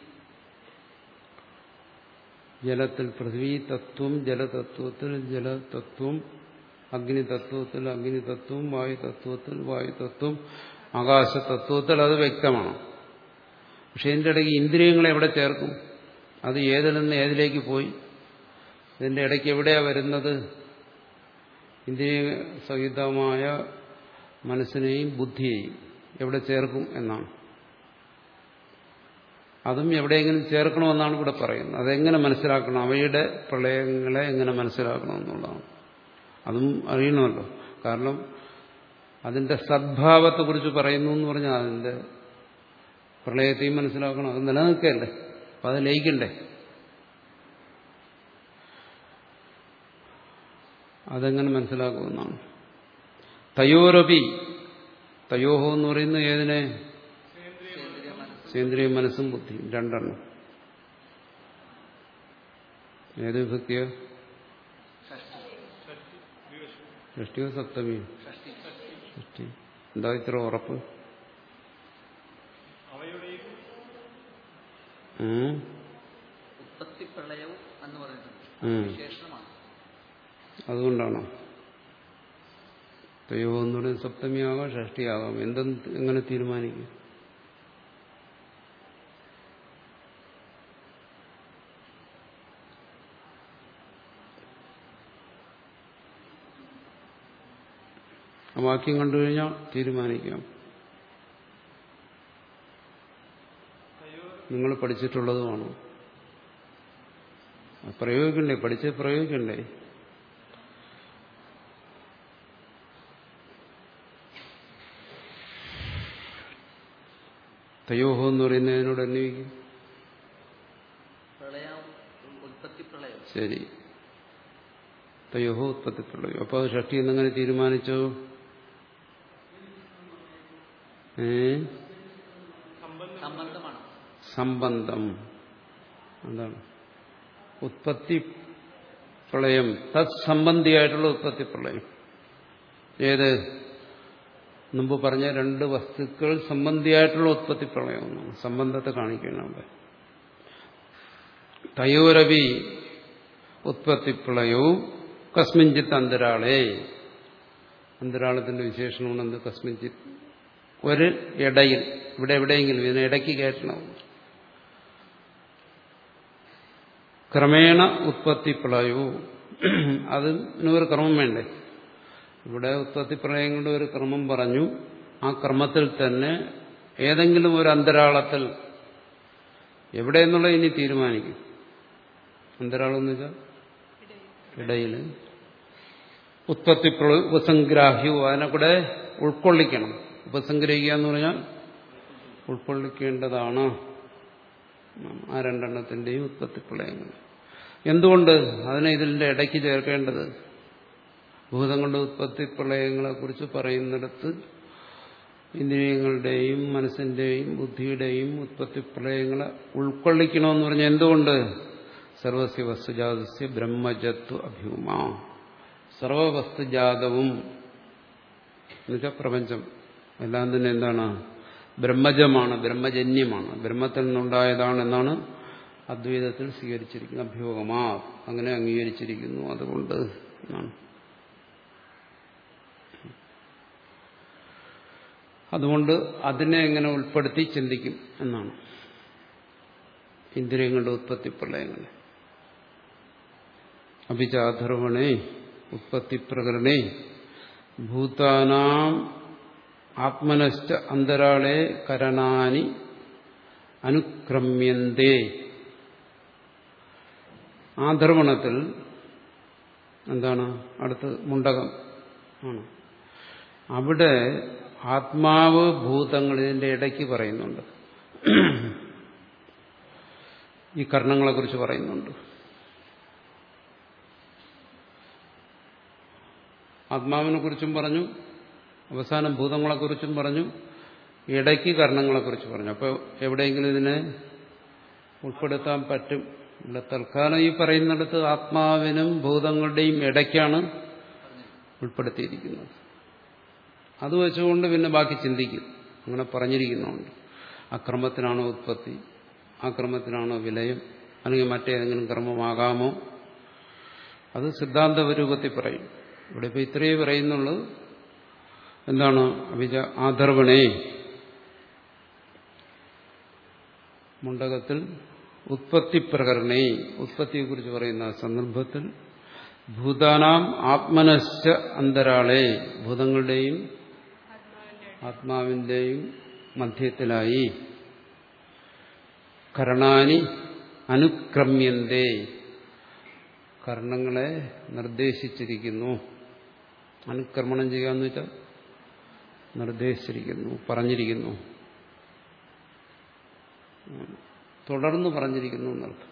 ജലത്തിൽ പൃഥ്വി തത്വം, ജലതത്വത്തിൽ ജലതത്വം, അഗ്നിതത്വത്തിൽ അഗ്നിതത്വം, വായുതത്വത്തിൽ വായുതത്വം, ആകാശതത്വത്തിൽ അത് വ്യക്തമാണ്. പക്ഷെ ഇതിൻ്റെ ഇടയ്ക്ക് ഇന്ദ്രിയങ്ങളെ എവിടെ ചേർക്കും? അത് ഏതിൽ നിന്ന് ഏതിലേക്ക് പോയി? ഇതിൻ്റെ ഇടയ്ക്ക് എവിടെയാണ് വരുന്നത്? ഇന്ദ്രിയ സഹിതമായ മനസ്സിനെയും ബുദ്ധിയെയും എവിടെ ചേർക്കും എന്നാണ്. അതും എവിടെയെങ്കിലും ചേർക്കണമെന്നാണ് ഇവിടെ പറയുന്നത്. അതെങ്ങനെ മനസ്സിലാക്കണം? അവയുടെ പ്രളയങ്ങളെ എങ്ങനെ മനസ്സിലാക്കണം എന്നുള്ളതാണ്. അതും അറിയണമല്ലോ. കാരണം അതിന്റെ സദ്ഭാവത്തെക്കുറിച്ച് പറയുന്നു എന്ന് പറഞ്ഞാൽ അതിന്റെ പ്രളയത്തെയും മനസ്സിലാക്കണം. അത് നിലനിൽക്കല്ലേ, അപ്പം അത് ലയിക്കണ്ടേ. അതെങ്ങനെ മനസ്സിലാക്കുമെന്നാണ്. തയോരപി, തയോഹോ എന്ന് പറയുന്നത് ഏതിനെ? സേന്ദ്രിയ മനസ്സും ബുദ്ധിയും രണ്ടെണ്ണം. ഏത് വിഭക്തിയോ? ഷഷ്ടിയോ സപ്തമിയോ? ഷഷ്ടി. എന്താ ഇത്ര ഉറപ്പ്? അതുകൊണ്ടാണോ? തയോ എന്ന് പറയുന്നത് സപ്തമിയാകാം ഷഷ്ടിയാകാം. എന്തെന്ന് എങ്ങനെ തീരുമാനിക്കും? ആ വാക്യം കണ്ടു കഴിഞ്ഞാൽ തീരുമാനിക്കാം. നിങ്ങൾ പഠിച്ചിട്ടുള്ളതുമാണോ? പ്രയോഗിക്കണ്ടേ? പഠിച്ച് പ്രയോഗിക്കണ്ടേ? തയോഹോ എന്ന് പറയുന്നതിനോട് അന്വയിക്കും. ശരി, തയോഹോ ഉത്പത്തി പ്രളയം. അപ്പൊ അത് ഷഷ്ടി എന്നെങ്ങനെ തീരുമാനിച്ചോ? ഏ സംബന്ധം. എന്താണ് ഉത്പത്തി പ്രളയം? തത് സംബന്ധിയായിട്ടുള്ള ഉത്പത്തി പ്രളയം. ഏത്? മുമ്പ് പറഞ്ഞ രണ്ട് വസ്തുക്കൾ സംബന്ധിയായിട്ടുള്ള ഉത്പത്തി പ്രളയം. സംബന്ധത്തെ കാണിക്കണം അവിടെ. തയോരവി ഉത്പത്തി പ്രളയവും കസ്മിഞ്ചിത്ത് അന്തരാളെ. അന്തരാളത്തിന്റെ വിശേഷണമാണ് എന്ത്? കസ്മിഞ്ചിത്ത്, ഒരു ഇടയിൽ. ഇവിടെ എവിടെയെങ്കിലും ഇതിനെ ഇടയ്ക്ക് കയറ്റണം. ക്രമേണ ഉത്പത്തി പ്രളയവും. അതിനൊരു ക്രമം വേണ്ടേ? ഇവിടെ ഉത്പത്തി പ്രളയങ്ങളുടെ ഒരു ക്രമം പറഞ്ഞു. ആ ക്രമത്തിൽ തന്നെ ഏതെങ്കിലും ഒരു അന്തരാളത്തിൽ, എവിടെയെന്നുള്ള ഇനി തീരുമാനിക്കും. അന്തരാളം എന്ന് വെച്ചാൽ ഇടയിൽ. ഉത്പത്തി ഉപസംഗ്രാഹ്യവും, അതിനെ കൂടെ ഉൾക്കൊള്ളിക്കണം. ഉപസംഗ്രഹിക്കുക എന്ന് പറഞ്ഞാൽ ഉൾക്കൊള്ളിക്കേണ്ടതാണ് ആ രണ്ടെണ്ണത്തിന്റെയും ഉത്പത്തി പ്രളയങ്ങൾ. എന്തുകൊണ്ട് അതിനെ ഇതിന്റെ ഇടയ്ക്ക് ചേർക്കേണ്ടത്? ഭൂതങ്ങളുടെ ഉത്പത്തി പ്രളയങ്ങളെ കുറിച്ച് പറയുന്നിടത്ത് ഇന്ദ്രിയങ്ങളുടെയും മനസ്സിന്റെയും ബുദ്ധിയുടെയും ഉത്പത്തി പ്രളയങ്ങളെ ഉൾക്കൊള്ളിക്കണമെന്ന് പറഞ്ഞാൽ എന്തുകൊണ്ട്? സർവസ്യ വസ്തുജാതസ്യ ബ്രഹ്മജത്വ അഭ്യൂമ. സർവവസ്തുജാതവും എന്നുവെച്ചാൽ പ്രപഞ്ചം എല്ലാം തന്നെ എന്താണ്? ബ്രഹ്മജമാണ്, ബ്രഹ്മജന്യമാണ്, ബ്രഹ്മത്തിൽ നിന്നുണ്ടായതാണെന്നാണ് അദ്വൈതത്തിൽ സ്വീകരിച്ചിരിക്കുന്നത്. അഭ്യൂഹമാ, അങ്ങനെ അംഗീകരിച്ചിരിക്കുന്നു. അതുകൊണ്ട് എന്നാണ്. അതുകൊണ്ട് അതിനെ എങ്ങനെ ഉൾപ്പെടുത്തി ചിന്തിക്കും എന്നാണ് ഇന്ദ്രിയങ്ങളുടെ ഉത്പത്തി പ്രളയങ്ങളെ. അഭിചാധർവണേ ഉത്പത്തി പ്രകരണേ ഭൂതാനാം ആത്മനശ്ച അന്തരാളെ കരണാനി അനുക്രമ്യന്തേ. ആധർവണത്തിൽ എന്താണ്? അടുത്ത് മുണ്ടകം ആണ്. അവിടെ ആത്മാവ് ഭൂതങ്ങൾ ഇതിന്റെ ഇടയ്ക്ക് പറയുന്നുണ്ട്. ഈ കർണങ്ങളെക്കുറിച്ച് പറയുന്നുണ്ട്. ആത്മാവിനെ കുറിച്ചും പറഞ്ഞു, അവസാനം ഭൂതങ്ങളെക്കുറിച്ചും പറഞ്ഞു, ഇടയ്ക്ക് കർണങ്ങളെക്കുറിച്ച് പറഞ്ഞു. അപ്പോൾ എവിടെയെങ്കിലും ഇതിനെ ഉൾപ്പെടുത്താൻ പറ്റും. ഇവിടെ തൽക്കാലം ഈ പറയുന്നിടത്ത് ആത്മാവിനും ഭൂതങ്ങളുടെയും ഇടയ്ക്കാണ് ഉൾപ്പെടുത്തിയിരിക്കുന്നത്. അത് വെച്ചുകൊണ്ട് പിന്നെ ബാക്കി ചിന്തിക്കും. അങ്ങനെ പറഞ്ഞിരിക്കുന്നുണ്ട്. ആ ക്രമത്തിനാണോ ഉത്പത്തി, ആ ക്രമത്തിനാണോ വിലയം, അല്ലെങ്കിൽ മറ്റേതെങ്കിലും ക്രമമാകാമോ? അത് സിദ്ധാന്ത രൂപത്തിൽ പറയും. ഇവിടെ ഇപ്പോൾ ഇത്രയേ പറയുന്നുള്ളൂ. എന്താണ്? അഭിജ ആധർവണേ മുണ്ടകത്തിൽ ഉത്പത്തി പ്രകരണേ, ഉത്പത്തിയെക്കുറിച്ച് പറയുന്ന സന്ദർഭത്തിൽ ഭൂതാനാം ആത്മനശ്ച അന്തരാളെ, ഭൂതങ്ങളുടെയും ആത്മാവിന്റെയും മധ്യത്തിലായി കരണാനി അനുക്രമ്യന്തേ, കർണങ്ങളെ നിർദ്ദേശിച്ചിരിക്കുന്നു. അനുക്രമണം ചെയ്യാന്ന് വെച്ചാൽ നിർദ്ദേശിച്ചിരിക്കുന്നു, പറഞ്ഞിരിക്കുന്നു, തുടർന്ന് പറഞ്ഞിരിക്കുന്നു എന്നർത്ഥം.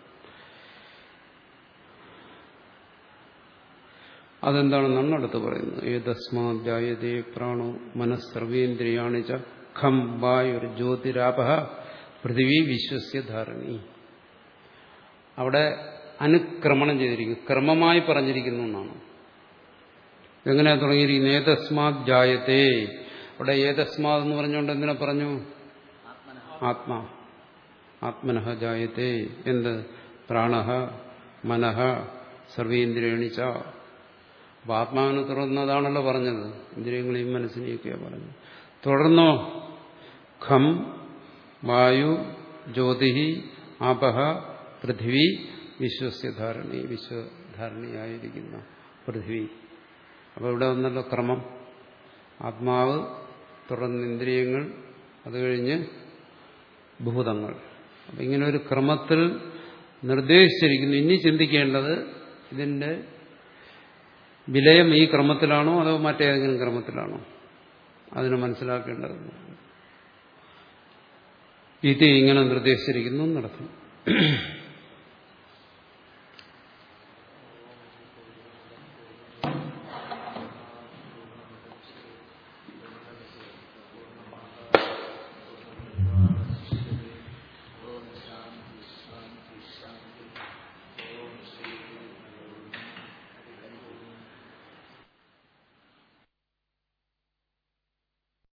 അതെന്താണെന്നാണ് അടുത്ത് പറയുന്നത്. ഏതസ്മാത് ജായതേ പ്രാണോ മനഃസർവേന്ദ്രിയാണി ച ഖം വായുർ ജ്യോതിരാപഃ പൃഥിവി വിശ്വസ്യ ധാരണി. അവിടെ അനുക്രമണം ചെയ്തിരിക്കുന്നു, ക്രമമായി പറഞ്ഞിരിക്കുന്നു എന്നാണ്. എങ്ങനെയാ തുടങ്ങിയിരിക്കുന്നത്? ഏതസ്മാത് ജായതേ. അവിടെ ഏതസ്മാത് എന്ന് പറഞ്ഞുകൊണ്ട് എന്തിനാ പറഞ്ഞു? ആത്മാ. ആത്മനഃ ജായതേ. എന്ത്? പ്രാണഃ മനഃ സർവേന്ദ്രിയാണി ച. അപ്പൊ ആത്മാവിനെ തുറന്നതാണല്ലോ പറഞ്ഞത്, ഇന്ദ്രിയങ്ങളെയും മനസ്സിനെയൊക്കെയാ പറഞ്ഞത്. തുടർന്നോ? ഖം വായു ജ്യോതിഹി ആപഃ പൃഥിവി വിശ്വസ്യ ധാരണി. വിശ്വധാരണിയായിരിക്കുന്ന പൃഥിവി. അപ്പോൾ ഇവിടെ വന്നല്ലോ ക്രമം. ആത്മാവ്, തുടർന്ന് ഇന്ദ്രിയങ്ങൾ, അത് കഴിഞ്ഞ് ഭൂതങ്ങൾ. അപ്പം ഇങ്ങനെ ഒരു ക്രമത്തിൽ നിർദ്ദേശിച്ചിരിക്കുന്നു. ഇനി ചിന്തിക്കേണ്ടത് ഇതിന്റെ വിലയം ഈ ക്രമത്തിലാണോ അതോ മറ്റേതെങ്കിലും ക്രമത്തിലാണോ? അതിനെ മനസ്സിലാക്കേണ്ടതുണ്ട്. ഇത് ഇങ്ങനെ നിർദ്ദേശിച്ചിരിക്കുന്നു എന്നർത്ഥം.